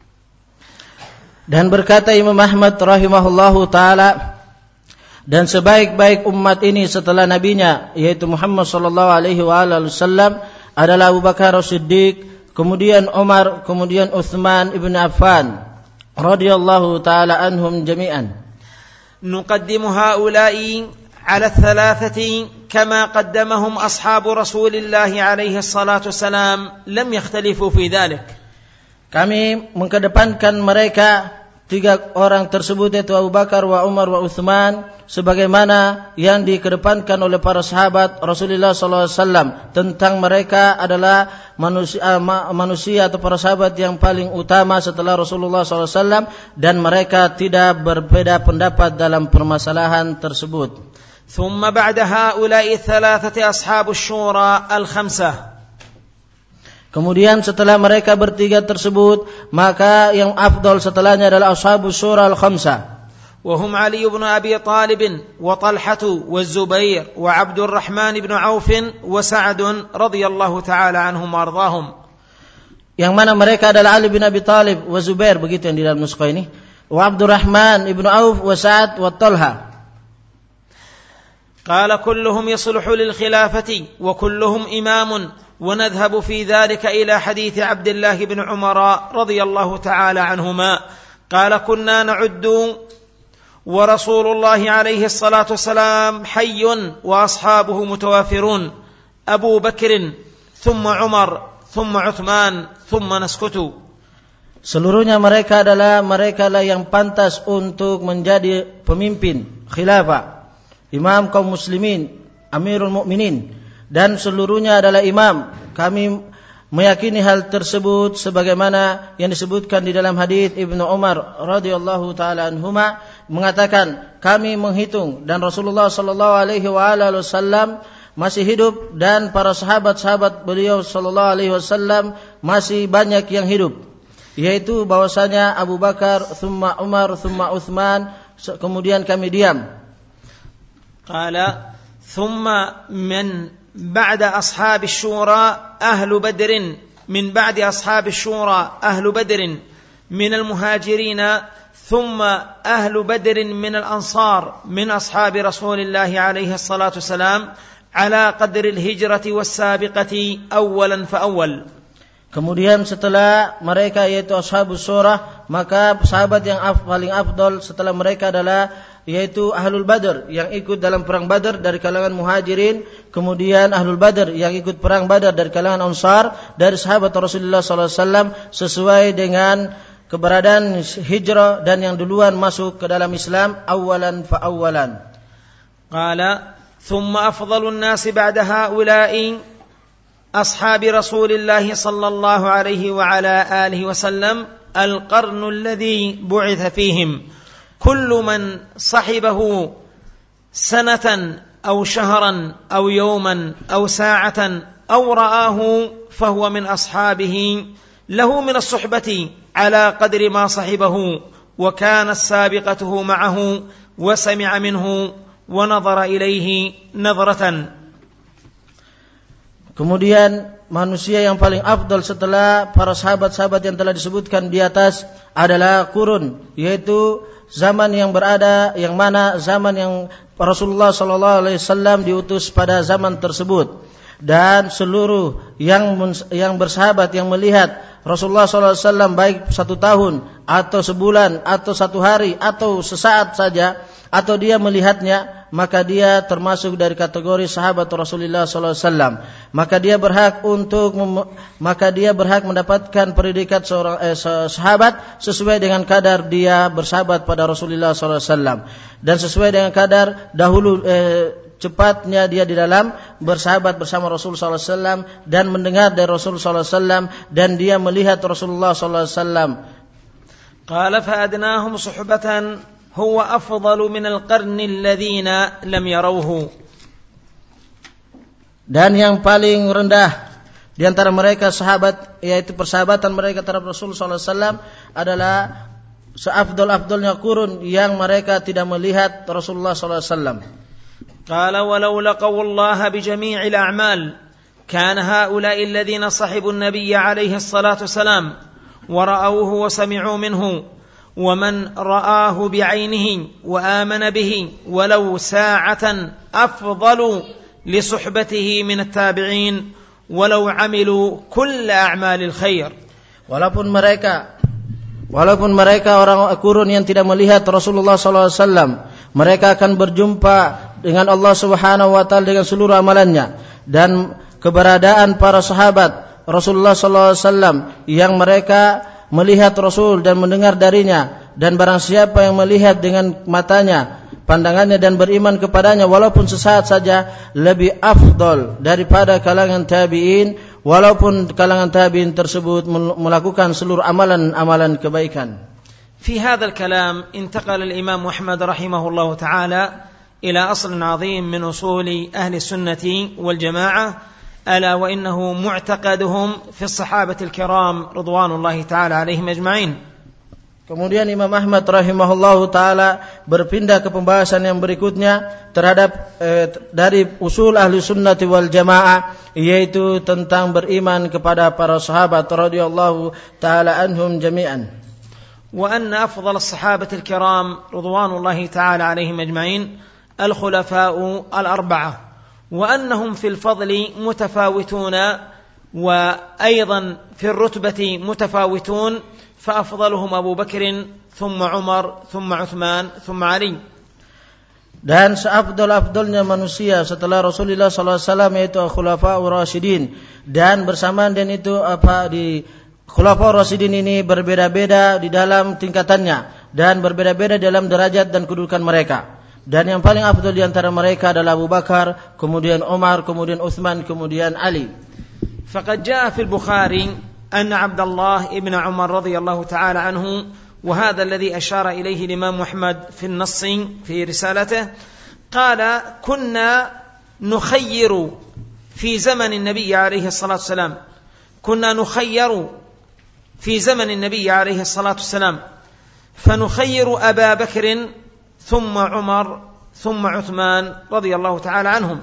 Dan berkata Imam Ahmad rahimahullahu taala, dan sebaik-baik umat ini setelah nabinya yaitu Muhammad sallallahu alaihi wasallam adalah Abu Bakar As-Siddiq, kemudian Umar, kemudian Utsman ibn Affan radhiyallahu taala anhum jami'an. نقدم هؤلاء على الثلاثة كما قدمهم أصحاب رسول الله عليه الصلاة والسلام لم يختلفوا في ذلك. Kami mengedepankan mereka tiga orang tersebut, yaitu Abu Bakar, wa Umar, wa Utsman, sebagaimana yang dikedepankan oleh para sahabat Rasulullah sallallahu alaihi wasallam. Tentang mereka adalah manusia, manusia atau para sahabat yang paling utama setelah Rasulullah sallallahu alaihi wasallam, dan mereka tidak berbeda pendapat dalam permasalahan tersebut. ثم بعد هؤلاء الثلاثة أصحاب الشورى الخمسة. Kemudian setelah mereka bertiga tersebut, maka yang afdal setelahnya adalah ashabus syura al-khamsah. وهم علي بن أبي طالب وطلحة والزبير وعبد الرحمن بن عوف وسعد رضي الله تعالى عنهم وأرضاهم. Yang mana mereka adalah Ali bin Abi Talib wa Zubair, begitu yang di dalam nuskha ini. Wa Abdurrahman ibn Auf wa Sa'ad wa Talha. قال كلهم يصلح للخلافة وكلهم إمام ونذهب في ذلك إلى حديث عبد الله بن عمر رضي الله تعالى عنهما قال كنا نعد ورسول الله عليه الصلاة والسلام حي وأصحابه متوافرون أبو بكر ثم عمر ثم عثمان ثم نسكت. Seluruhnya mereka adalah mereka lah yang pantas untuk menjadi pemimpin khilafah, imam kaum muslimin, amirul mukminin, dan seluruhnya adalah imam. Kami meyakini hal tersebut sebagaimana yang disebutkan di dalam hadis Ibnu Umar radhiyallahu taala anhuma mengatakan, kami menghitung dan Rasulullah sallallahu alaihi wasallam masih hidup dan para sahabat-sahabat beliau sallallahu alaihi wasallam masih banyak yang hidup, yaitu bahwasanya Abu Bakar, thumma Umar, thumma Utsman, kemudian kami diam. Qala thumma min بعد أصحاب الشورى أهل بدر من بعد أصحاب الشورى أهل بدر من المهاجرين ثم أهل بدر من الأنصار من أصحاب رسول الله عليه الصلاة والسلام على قدر الهجرة والسابقة أولا فأول. Kemudian setelah mereka yaitu ashabus syurah, maka sahabat yang af, paling afdal setelah mereka adalah yaitu Ahlul Badr yang ikut dalam perang Badr dari kalangan Muhajirin, kemudian Ahlul Badr yang ikut perang Badr dari kalangan Ansar dari sahabat Rasulullah sallallahu alaihi wasallam sesuai dengan keberadaan hijrah dan yang duluan masuk ke dalam Islam awalan fa awalan. Qala thumma afdalun nasi ba'da haula'i ashabi Rasulillah sallallahu alaihi wa ala alihi wasallam al-qarnu alladhi bu'itha fihim كل من صحبه سنة أو شهرا أو يوما أو ساعة أو رآه فهو من أصحابه له من الصحبة على قدر ما صحبه وكانت سابقته معه وسمع منه ونظر إليه نظرة. Kemudian manusia yang paling afdal setelah para sahabat-sahabat yang telah disebutkan di atas adalah kurun, yaitu zaman yang berada, yang mana zaman yang Rasulullah sallallahu alaihi wasallam diutus pada zaman tersebut. Dan seluruh yang yang bersahabat yang melihat Rasulullah sallallahu alaihi wasallam baik satu tahun atau sebulan atau satu hari atau sesaat saja, atau dia melihatnya, maka dia termasuk dari kategori sahabat Rasulullah sallallahu alaihi wasallam. Maka dia berhak untuk maka dia berhak mendapatkan predikat seorang eh, sahabat sesuai dengan kadar dia bersahabat pada Rasulullah sallallahu alaihi wasallam, dan sesuai dengan kadar dahulu eh, cepatnya dia di dalam bersahabat bersama Rasulullah sallallahu alaihi wasallam dan mendengar dari Rasulullah sallallahu alaihi wasallam dan dia melihat Rasulullah sallallahu alaihi wasallam. Qala fa adnahum suhbatan huwa afdalu min al-qarn alladhina lam yarawhu. Dan yang paling rendah di antara mereka sahabat, yaitu persahabatan mereka terhadap Rasulullah sallallahu alaihi wasallam, adalah seafdal-afdalnya kurun yang mereka tidak melihat Rasulullah sallallahu alaihi wasallam. قال ولو لقوا الله بجميع الأعمال كان هؤلاء الذين صحبوا النبي عليه الصلاة والسلام ورأوه وسمعوا منه ومن رآه بعينه وآمن به ولو ساعة أفضل لصحبته من التابعين ولو عملوا كل أعمال الخير. Walaupun mereka Walaupun mereka orang kurun yang tidak melihat Rasulullah sallallahu alaihi wasallam, mereka akan berjumpa dengan Allah Subhanahu wa taala dengan seluruh amalannya, dan keberadaan para sahabat Rasulullah sallallahu alaihi wasallam yang mereka melihat Rasul dan mendengar darinya, dan barang siapa yang melihat dengan matanya, pandangannya dan beriman kepadanya walaupun sesaat saja, lebih afdal daripada kalangan tabi'in, walaupun kalangan tabi'in tersebut melakukan seluruh amalan-amalan kebaikan. في هذا الكلام انتقل الإمام أحمد رحمه الله تعالى إلى أصل عظيم من أصول أهل السنة والجماعة، ألا وإنه معتقدهم في الصحابة الكرام رضوان الله تعالى عليهم أجمعين. Kemudian Imam Ahmad rahimahullahu taala berpindah ke pembahasan yang berikutnya terhadap eh, dari usul ahli sunnati wal jamaah, yaitu tentang beriman kepada para sahabat radhiyallahu taala anhum jami'an. وأن أفضل الصحابة الكرام رضوان الله تعالى عليهم أجمعين الخلفاء الأربعة، وأنهم في الفضل متفاوتون وأيضا في الرتبة متفاوتون، فأفضلهم أبو بكر ثم عمر ثم عثمان ثم علي. Dan seafdal-afdalnya manusia setelah Rasulullah sallallahu alaihi wasallam yaitu Khulafaur Rasyidin, dan bersamaan dan itu apa di Khulafaur Rasyidin ini berbeda-beda di dalam tingkatannya dan berbeda-beda dalam derajat dan kedudukan mereka. Dan yang paling afdal di antara mereka adalah Abu Bakar, kemudian Umar, kemudian Utsman, kemudian Ali. Faqad jaa fil Bukhari anna Abdullah ibn Umar radhiyallahu ta'ala anhu, wa hadha alladhi ashara ilayhi al-Imam Ahmad fi an-nass fi risalatihi, qala kunna nukhayyiru fi zaman an-nabiy alayhi as-salatu wassalam, kunna nukhayyiru في زمن النبي عليه الصلاة والسلام فنخير أبا بكر ثم عمر ثم عثمان رضي الله تعالى عنهم.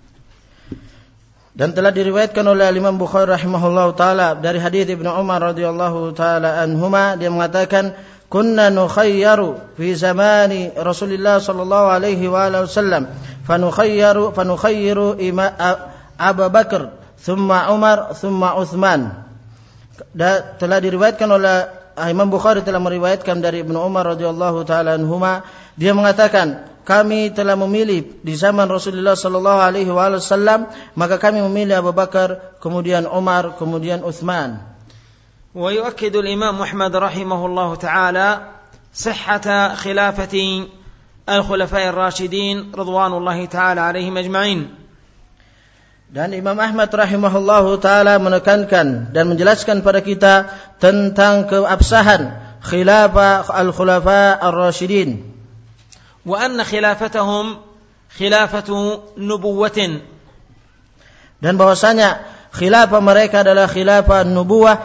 Dan telah diriwayatkan oleh Imam Bukhari rahimahullahu taala dari hadis Ibnu Umar radhiyallahu taala anhuma, dia mengatakan kunna nukhayyaru fi zamani Rasulillah sallallahu alaihi wa alihi wasallam fanukhayyaru fanukhayyiru Abu Bakar thumma Umar thumma Utsman. Dan telah diriwayatkan oleh Imam Bukhari telah meriwayatkan dari Ibnu Umar radhiyallahu taala anhuma, dia mengatakan kami telah memilih di zaman Rasulullah sallallahu alaihi wasallam, maka kami memilih Abu Bakar, kemudian Umar, kemudian Utsman. Wa yu'akkidu al-Imam Ahmad rahimahullahu taala sihhata khilafati al-khulafa'i ar-rasyidin radwanullahi taala alaihim ajma'in. Dan Imam Ahmad rahimahullahu taala menekankan dan menjelaskan pada kita tentang keabsahan khilafah al-khulafa ar-rasyidin, wa anna khilafatahum khilafatu nubuwatin, dan bahwasanya khilafah mereka adalah khilafah nubuwah.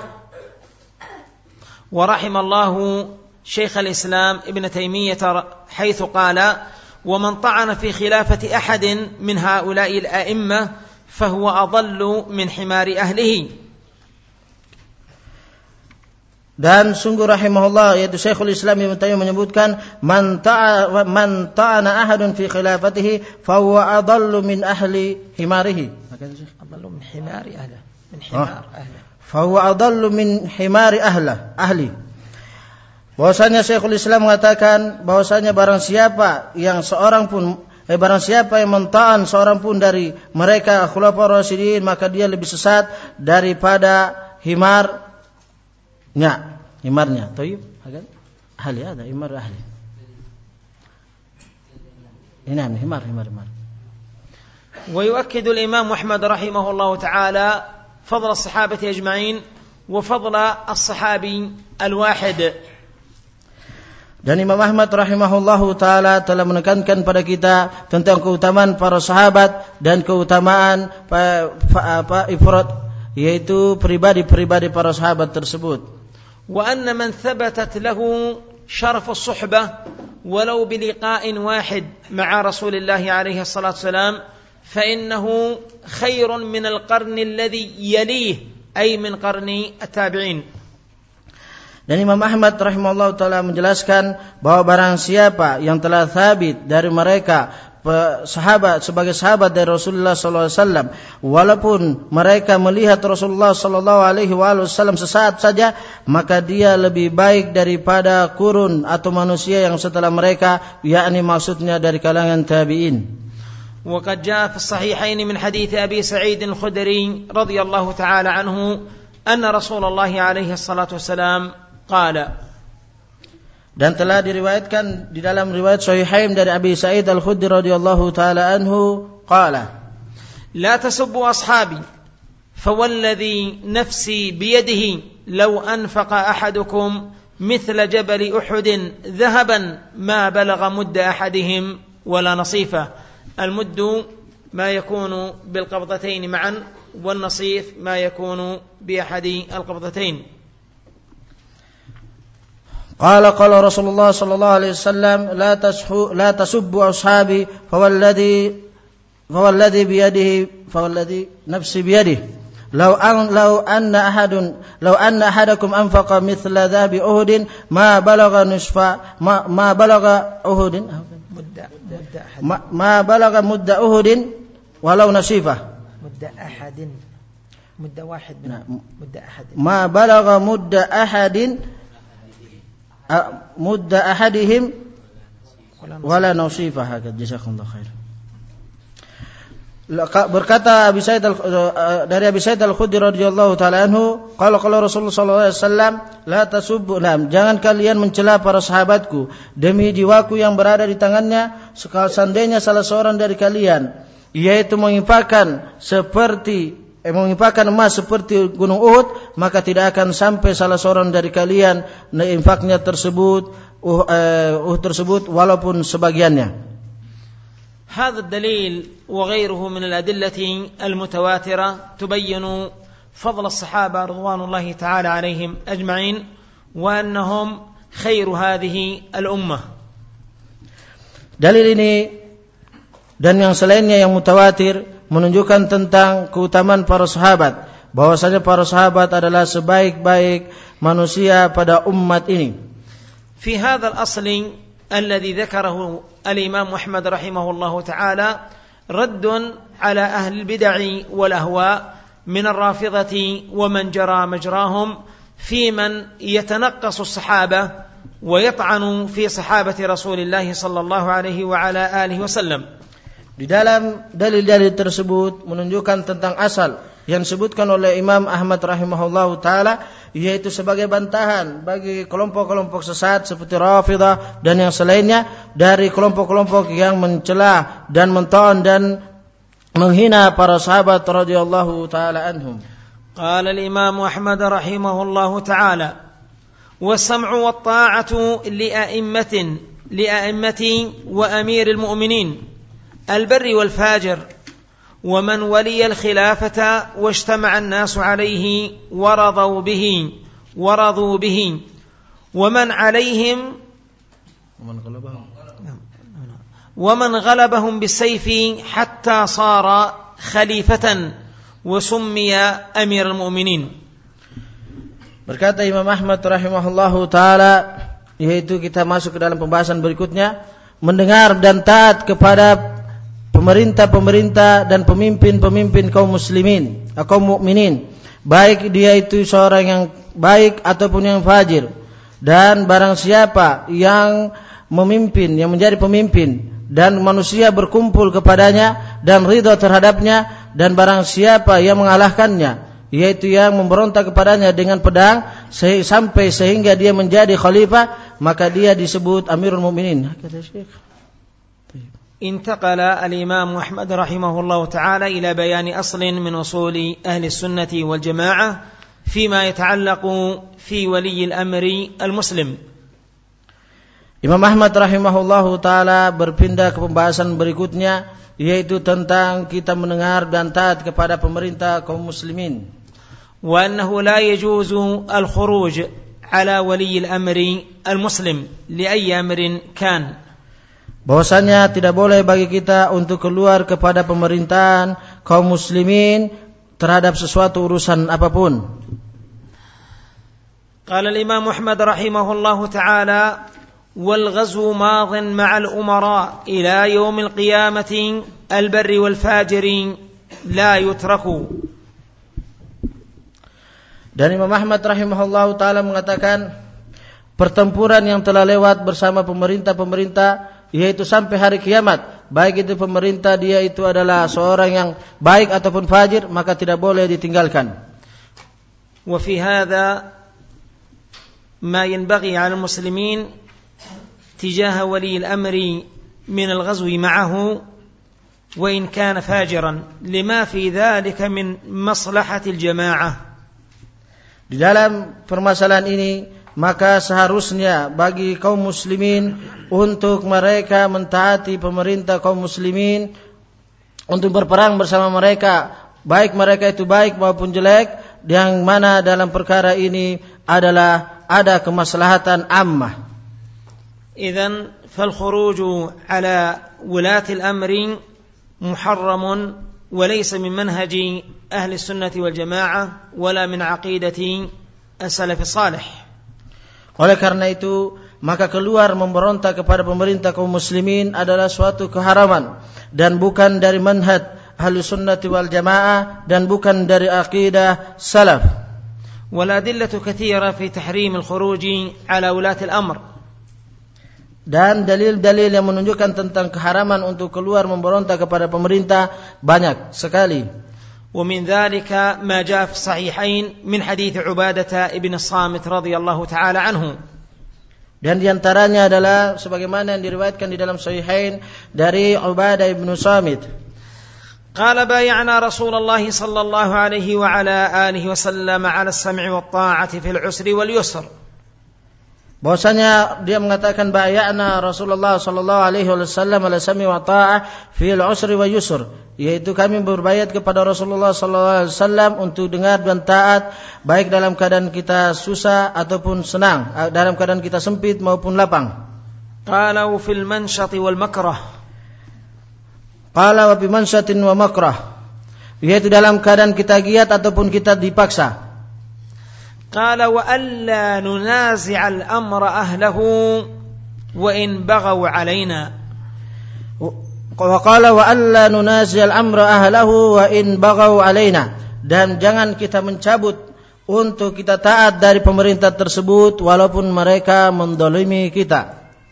Wa rahimallahu Syekh al-Islam Ibn Taimiyah haitsu qala wa man ta'ana fi khilafati ahadin min ha'ula'i al-a'immah فهو أضل من حمار أهله. Dan sungguh rahimahullah, yaitu Syekhul Islam Ibnu Taimiyah menyebutkan, man ta'a man ta'ana ahadun fi khilafatihi fa huwa adallu min ahli himarihi. Adallu min himari ahli. Min himar ahli. Fa huwa adallu min himari ahla ahli. Bahwasanya Syekhul Islam mengatakan bahwasanya barang siapa yang seorang pun eh, barang siapa yang mentaan seorang pun dari mereka khulafaur rasyidin, maka dia lebih sesat daripada himar nya, himarnya. Tayyib, agak ahli ada himar ahli. Ini himar himar himar. ويؤكد الإمام أحمد رحمه الله تعالى فضل الصحابة أجمعين وفضل الصحابي الواحد. Dan Imam Ahmad rahimahullahu taala telah menekankan pada kita tentang keutamaan para sahabat dan keutamaan apa ifrad, yaitu pribadi-pribadi para sahabat tersebut. وأن من ثبتت له شرف الصحبة ولو بلقاء واحد مع رسول الله عليه الصلاة والسلام فإنه خير من القرن الذي يليه أي من قرن التابعين. Dan Imam Ahmad rahimahullah ta'ala menjelaskan bahwa barang siapa yang telah thabit dari mereka sahabat sebagai sahabat dari Rasulullah sallallahu alaihi wasallam, walaupun mereka melihat Rasulullah sallallahu alaihi wasallam sesaat saja, maka dia lebih baik daripada kurun atau manusia yang setelah mereka, yakni maksudnya dari kalangan tabi'in. وقد جاء في الصحيحين من حديث أبي سعيد الخدري رضي الله تعالى عنه أن رسول الله عليه الصلاة والسلام قال. Dan telah diriwayatkan di dalam riwayat Sahihain dari Abi Sa'id Al-Khudri radhiyallahu taala anhu qala, la tasubbu ashabi fawalladhi nafsi biyadihi law anfaqa ahadukum mithla jabal Uhud dhahaban ma balagha mudda ahadihim wala nasifa. المد ما يكون بالقبضتين معا والنصيف ما يكون بأحد القبضتين. قال قال رسول الله صلى الله عليه وسلم لا تسحو لا تسبوا أصحابي فوالذي فوالذي بيده فوالذي نفسي بيده لو أن لو أن أحد لو أن أحدكم أنفق مثل ذهب أحد ما بلغ نصف ما ما بلغ أحد ما, ما بلغ مد أحد ولو نصيفه مد أحد مد واحد مد أحد ما بلغ مد أحد مد أحدهم ولا نصيفه. هكذا جزاكم الله خير. Berkata Abi Sa'id dari Abi Sa'id Al-Khudri radhiyallahu taala anhu, qala qala Rasulullah sallallahu alaihi wasallam, la tasubbu nam, jangan kalian mencela para sahabatku demi jiwaku yang berada di tangannya, sekal seandainya salah seorang dari kalian yaitu menginfakkan seperti eh, menginfakkan emas seperti gunung Uhud, maka tidak akan sampai salah seorang dari kalian infaknya tersebut uh, uh, uh, tersebut walaupun sebagiannya. هذا الدليل وغيره من الأدلة المتواترة تبين فضل الصحابة رضوان الله تعالى عليهم أجمعين وأنهم خير هذه الأمة. Dalil ini dan yang selainnya yang mutawatir menunjukkan tentang keutamaan para sahabat, bahwasanya para sahabat adalah sebaik-baik manusia pada umat ini. في هذا الأصل الذي ذكره الإمام أحمد رحمه الله تعالى رد على أهل البدع والأهواء من الرافضة ومن جرى مجراهم في من يتنقص الصحابة ويطعن في صحابة رسول الله صلى الله عليه وعلى آله وسلم. Di dalam dalil-dalil tersebut menunjukkan tentang asal yang disebutkan oleh Imam Ahmad rahimahullahu taala, yaitu sebagai bantahan bagi kelompok-kelompok sesat seperti Rafidah dan yang selainnya dari kelompok-kelompok yang mencela dan mentawan dan menghina para sahabat radhiyallahu taala anhum. Qala al-Imam Ahmad rahimahullahu taala, was-sam'u wat-ta'atu li'a'immatin li'a'immati wa amiril mu'minin البر والفاجر ومن ولي الخلافة واجتمع الناس عليه ورضوا به ورضوا به ومن عليهم ومن غلبهم ومن غلبهم بالسيف حتى صار خليفة وسمي أمير المؤمنين. Berkata Imam Ahmad rahimahullahu taala, yaitu kita masuk ke dalam pembahasan berikutnya, mendengar dan taat kepada pemerintah-pemerintah dan pemimpin-pemimpin kaum muslimin, kaum mukminin, baik dia itu seorang yang baik ataupun yang fajir. Dan barang siapa yang memimpin, yang menjadi pemimpin dan manusia berkumpul kepadanya dan ridha terhadapnya, dan barang siapa yang mengalahkannya, yaitu yang memberontak kepadanya dengan pedang sampai sehingga dia menjadi khalifah, maka dia disebut Amirul Mukminin. Kata Syekh. انتقل الإمام أحمد رحمه الله تعالى إلى بيان أصل من أصول أهل السنة والجماعة فيما يتعلق في ولي الأمر المسلم. Imam Ahmad rahimahullahu taala berpindah ke pembahasan berikutnya, yaitu tentang kita mendengar dan taat kepada pemerintah kaum muslimin. وأنه لا يجوز الخروج على ولي الأمر المسلم لأي أمر كان. Bahwasanya tidak boleh bagi kita untuk keluar kepada pemerintahan kaum muslimin terhadap sesuatu urusan apapun. قال الإمام أحمد رحمه الله تعالى: والغزو ماض مع الأمراء إلى يوم القيامة البر والفاجر لا يتركوا. Dan Imam Ahmad rahimahullahu taala mengatakan, pertempuran yang telah lewat bersama pemerintah-pemerintah, yaitu sampai hari kiamat, baik itu pemerintah dia itu adalah seorang yang baik ataupun fajir, maka tidak boleh ditinggalkan. وفي هذا ما ينبغي على المسلمين تجاه ولي الأمر من الغزو معه وإن كان فاجرا لما في ذلك من مصلحة الجماعة. Di dalam permasalahan ini, maka seharusnya bagi kaum muslimin untuk mereka mentaati pemerintah kaum muslimin, untuk berperang bersama mereka, baik mereka itu baik maupun jelek, yang mana dalam perkara ini adalah ada kemaslahatan ammah. إذن فالخروج على ولاة الأمر محرم وليس من منهج أهل السنة والجماعة ولا من عقيدة السلف الصالح. Oleh karena itu, maka keluar memberontak kepada pemerintah kaum muslimin adalah suatu keharaman dan bukan dari manhaj Ahlus Sunnah wal Jamaah dan bukan dari akidah salaf. والأدلة كثيرة في تحريم الخروج على ولاة الأمر. Dan dalil-dalil yang menunjukkan tentang keharaman untuk keluar memberontak kepada pemerintah banyak sekali. ومن ذلك ما جاء في الصحيحين من حديث عبادة ابن الصامت رضي الله تعالى عنه. Dan diantaranya adalah sebagaimana yang diriwayatkan di dalam Sahihain dari Ubadah ibn Samit. قال بايعنا رسول الله صلى الله عليه وعلى آله وسلم على السمع والطاعة في العسر واليسر. Bahwasanya dia mengatakan bay'ana Rasulullah sallallahu alaihi wasallam ala sami wa ta'ah fil usri wa yusr, yaitu kami berbaiat kepada Rasulullah sallallahu alaihi wasallam untuk dengar dan taat baik dalam keadaan kita susah ataupun senang, dalam keadaan kita sempit maupun lapang. Qala wa fil manshati wal makrah. Qala wa bi manshatin wa makrah, yaitu dalam keadaan kita giat ataupun kita dipaksa. قال وألا ننازع الأمر أهله وإن بغوا علينا. وقال وألا ننازع الأمر أهله وإن بغوا علينا. Dan jangan kita mencabut untuk kita taat dari pemerintah tersebut walaupun mereka mendolimi kita.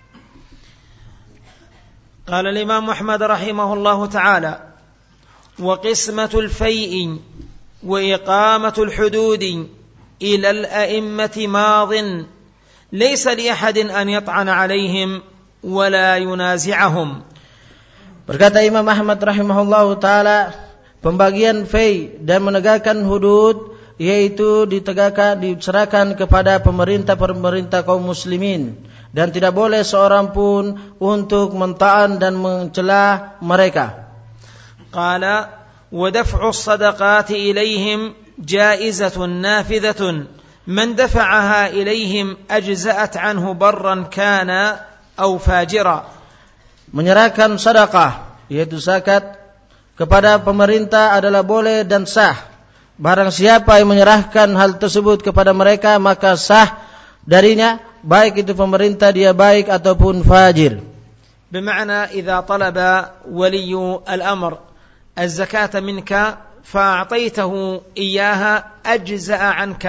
قال الإمام أحمد رحمه الله تعالى وقسمة الفيء وإقامة الحدود إلى الأئمة ماض ليس لأحد أن يطعن عليهم ولا ينازعهم. Berkata Imam Ahmad rahimahullahu taala, pembagian fai dan menegakkan hudud yaitu ditegakkan diserahkan kepada pemerintah-pemerintah kaum muslimin, dan tidak boleh seorang pun untuk mentaan dan mencela mereka. Qala wa daf'u as-sadaqati ilaihim جائزة نافذة من دفعها إليهم أجزأت عنه برا كان أو فاجرا. Menyerahkan sedekah yaitu zakat kepada pemerintah adalah boleh dan sah. Barang siapa yang menyerahkan hal tersebut kepada mereka, maka sah darinya, baik itu pemerintah dia baik ataupun fajir. بمعنى إذا طلب ولي الأمر الزكاة منك فأعطيته إياها أجزأ عنك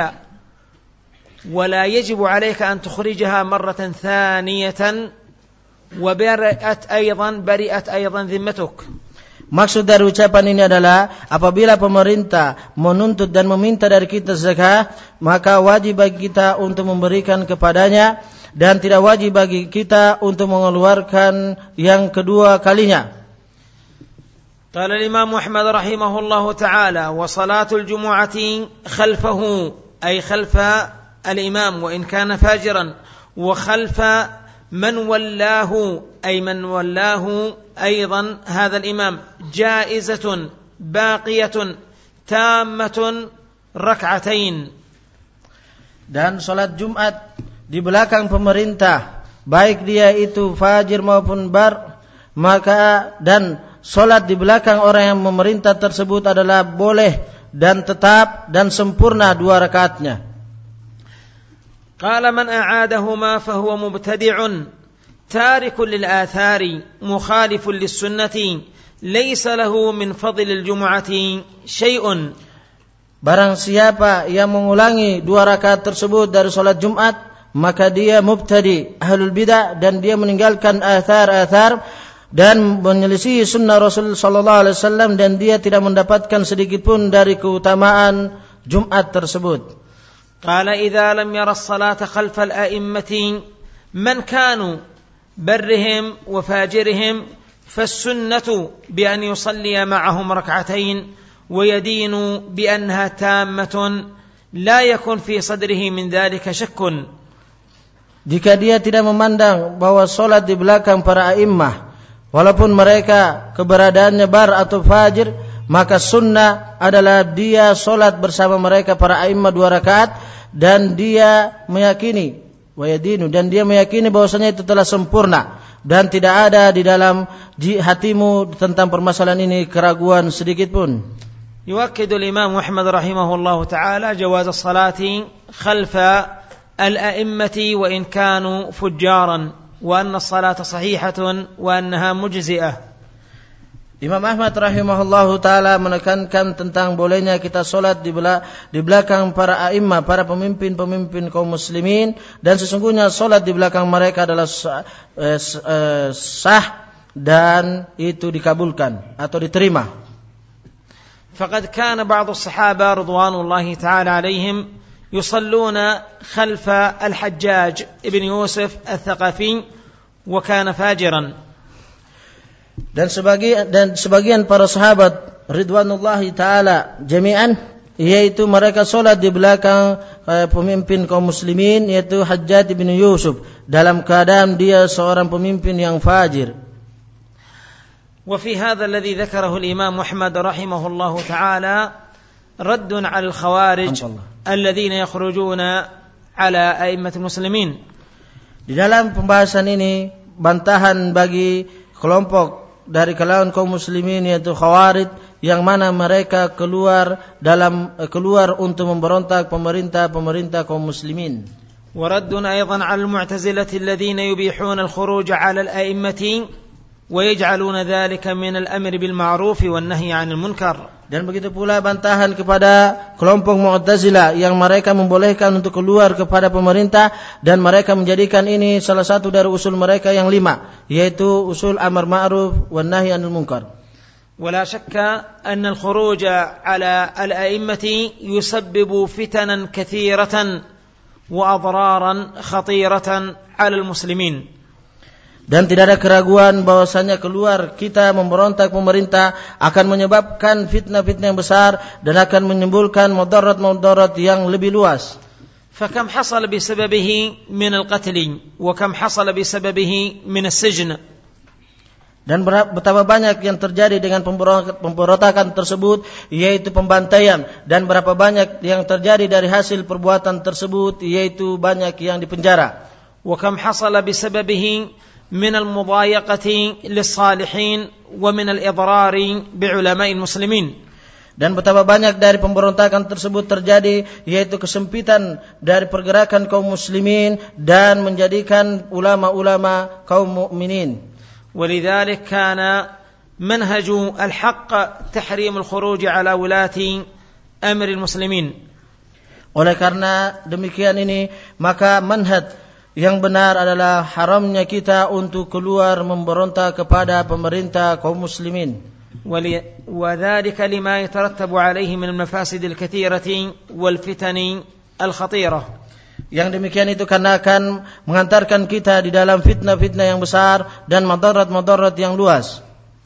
ولا يجب عليك أن تخرجها مرة ثانية وبرئت أيضا برئت أيضا ذمتك. Maksud dari ucapan ini adalah apabila pemerintah menuntut dan meminta dari kita zakat, maka wajib bagi kita untuk memberikan kepadanya dan tidak wajib bagi kita untuk mengeluarkan yang kedua kalinya. قال الإمام أحمد رحمه الله تعالى: وصلاة الجمعة خلفه أي خلف الإمام وإن كان فاجرا وخلف من ولاه أي من ولاه أيضا هذا الإمام جائزة باقية تامة ركعتين. Dan salat Jumat di belakang pemerintah, baik dia itu fajir maupun bar, maka dan salat di belakang orang yang memerintah tersebut adalah boleh dan tetap dan sempurna dua rakaatnya. قال من أعادهما فهو مبتدع تارك للآثار مخالف للسنة ليس له من فضل الجمعة شيء. Barang siapa yang mengulangi dua rakaat tersebut dari salat Jumat, maka dia mubtadi, ahlul bidah, dan dia meninggalkan athar-athar dan menyelisih sunnah Rasul sallallahu alaihi wasallam, dan dia tidak mendapatkan sedikit pun dari keutamaan Jumat tersebut. قال إذا لم يرى الصلاة خلف الأئمة من كانوا برهم وفاجرهم فالسنة بأن يصلي معهم ركعتين ويدين بأنها تامة لا يكن في صدره من ذلك شك. Jika dia tidak memandang bahwa solat di belakang para a'immah, walaupun mereka keberadaannya bar atau fajir, maka sunnah adalah dia solat bersama mereka para a'immah dua rakaat, dan dia meyakini wayadinu, dan dia meyakini bahwasanya itu telah sempurna, dan tidak ada di dalam hatimu tentang permasalahan ini keraguan sedikit pun. يؤكد الإمام أحمد رحمه الله تعالى جواز الصلاة خلف الأئمة وإن كانوا فجارا وأن الصلاة صحيحة وأنها مجزئة. Imam Ahmad rahimahullahu taala menekankan tentang bolehnya kita solat di belakang, di belakang para a'immah, para pemimpin-pemimpin kaum muslimin, dan sesungguhnya solat di belakang mereka adalah sah, eh, sah dan itu dikabulkan atau diterima. فقد كان بعض الصحابة رضوان الله تعالى عليهم يصلون خلف الحجاج ابن يوسف الثقفي وكان فاجرا. Dan sebagian dan sebagian para sahabat ridwanullahi taala jami'an, yaitu mereka salat di belakang eh, pemimpin kaum muslimin, yaitu Hajjaj bin Yusuf, dalam keadaan dia seorang pemimpin yang fajir. وفي هذا الذي ذكره الإمام أحمد رحمه الله تعالى رد على الخوارج الذين يخرجون على أئمة المسلمين. Di dalam pembahasan ini bantahan bagi kelompok dari kalangan kaum muslimin, yaitu Khawarij, yang mana mereka keluar dalam keluar untuk memberontak pemerintah-pemerintah kaum muslimin. ورد أيضا على المعتزلة الذين يبيحون الخروج على الأئمة ويجعلون ذلك من الأمر بالمعروف والنهي عن المنكر. Dan begitu pula bantahan kepada kelompok Mu'tazilah yang mereka membolehkan untuk keluar kepada pemerintah, dan mereka menjadikan ini salah satu dari usul mereka yang lima, yaitu usul amar ma'ruf wan nahy 'anil munkar. ولا شك أن الخروج على الأئمة يسبب فتنا كثيرة وأضرارا خطيرة على المسلمين. Dan tidak ada keraguan bahwasanya keluar kita memberontak pemerintah akan menyebabkan fitnah-fitnah yang besar dan akan menimbulkan mudarat-mudarat yang lebih luas. فكم حصل بسببه من القتل وكم حصل بسببه من السجن. Dan betapa banyak yang terjadi dengan pemberontakan tersebut, yaitu pembantaian, dan berapa banyak yang terjadi dari hasil perbuatan tersebut, yaitu banyak yang dipenjara. وكم حصل بسببه من المضايقة للصالحين ومن الإضرار بعلماء المسلمين. Dan betapa banyak dari pemberontakan tersebut terjadi, yaitu kesempitan dari pergerakan kaum muslimin dan menjadikan ulama-ulama kaum mukminin. ولذلك كان منهج الحق تحريم الخروج على ولاة أمر المسلمين. Oleh karena demikian ini, maka manhaj yang benar adalah haramnya kita untuk keluar memberontak kepada pemerintah kaum muslimin. وذلك لما يترتب عليه من المفاسد الكثيرة والفتن الخطيرة. Yang demikian itu karena akan mengantarkan kita di dalam fitnah-fitnah yang besar dan madarat-madarat yang luas.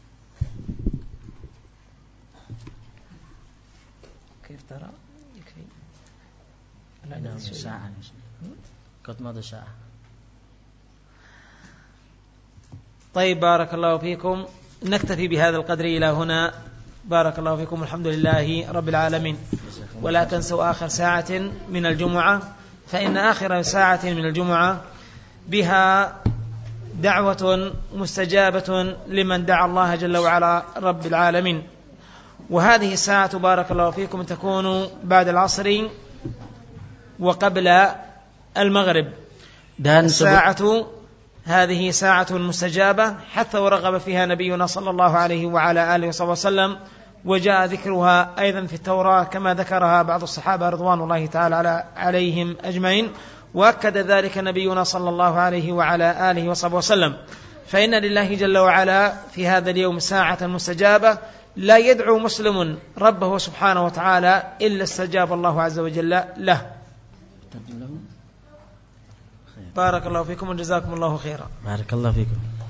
طيب بارك الله فيكم، نكتفي بهذا القدر إلى هنا. بارك الله فيكم، الحمد لله رب العالمين. ولا تنسوا آخر ساعة من الجمعة، فإن آخر ساعة من الجمعة بها دعوة مستجابة لمن دعا الله جل وعلا رب العالمين. وهذه الساعة بارك الله فيكم تكون بعد العصر وقبل المغرب. dan الساعة هذه ساعة مستجابة حتى ورغب فيها نبينا صلى الله عليه وعلى آله وصحبه وسلم، وجاء ذكرها أيضا في التوراة كما ذكرها بعض الصحابة رضوان الله تعالى عليهم أجمعين، وأكد ذلك نبينا صلى الله عليه وعلى آله وصحبه وسلم. فإن لله جل وعلا في هذا اليوم ساعة مستجابة لا يدعو مسلم ربه سبحانه وتعالى إلا استجاب الله عز وجل له. بارك الله فيكم وجزاكم الله خيرا. بارك الله فيكم.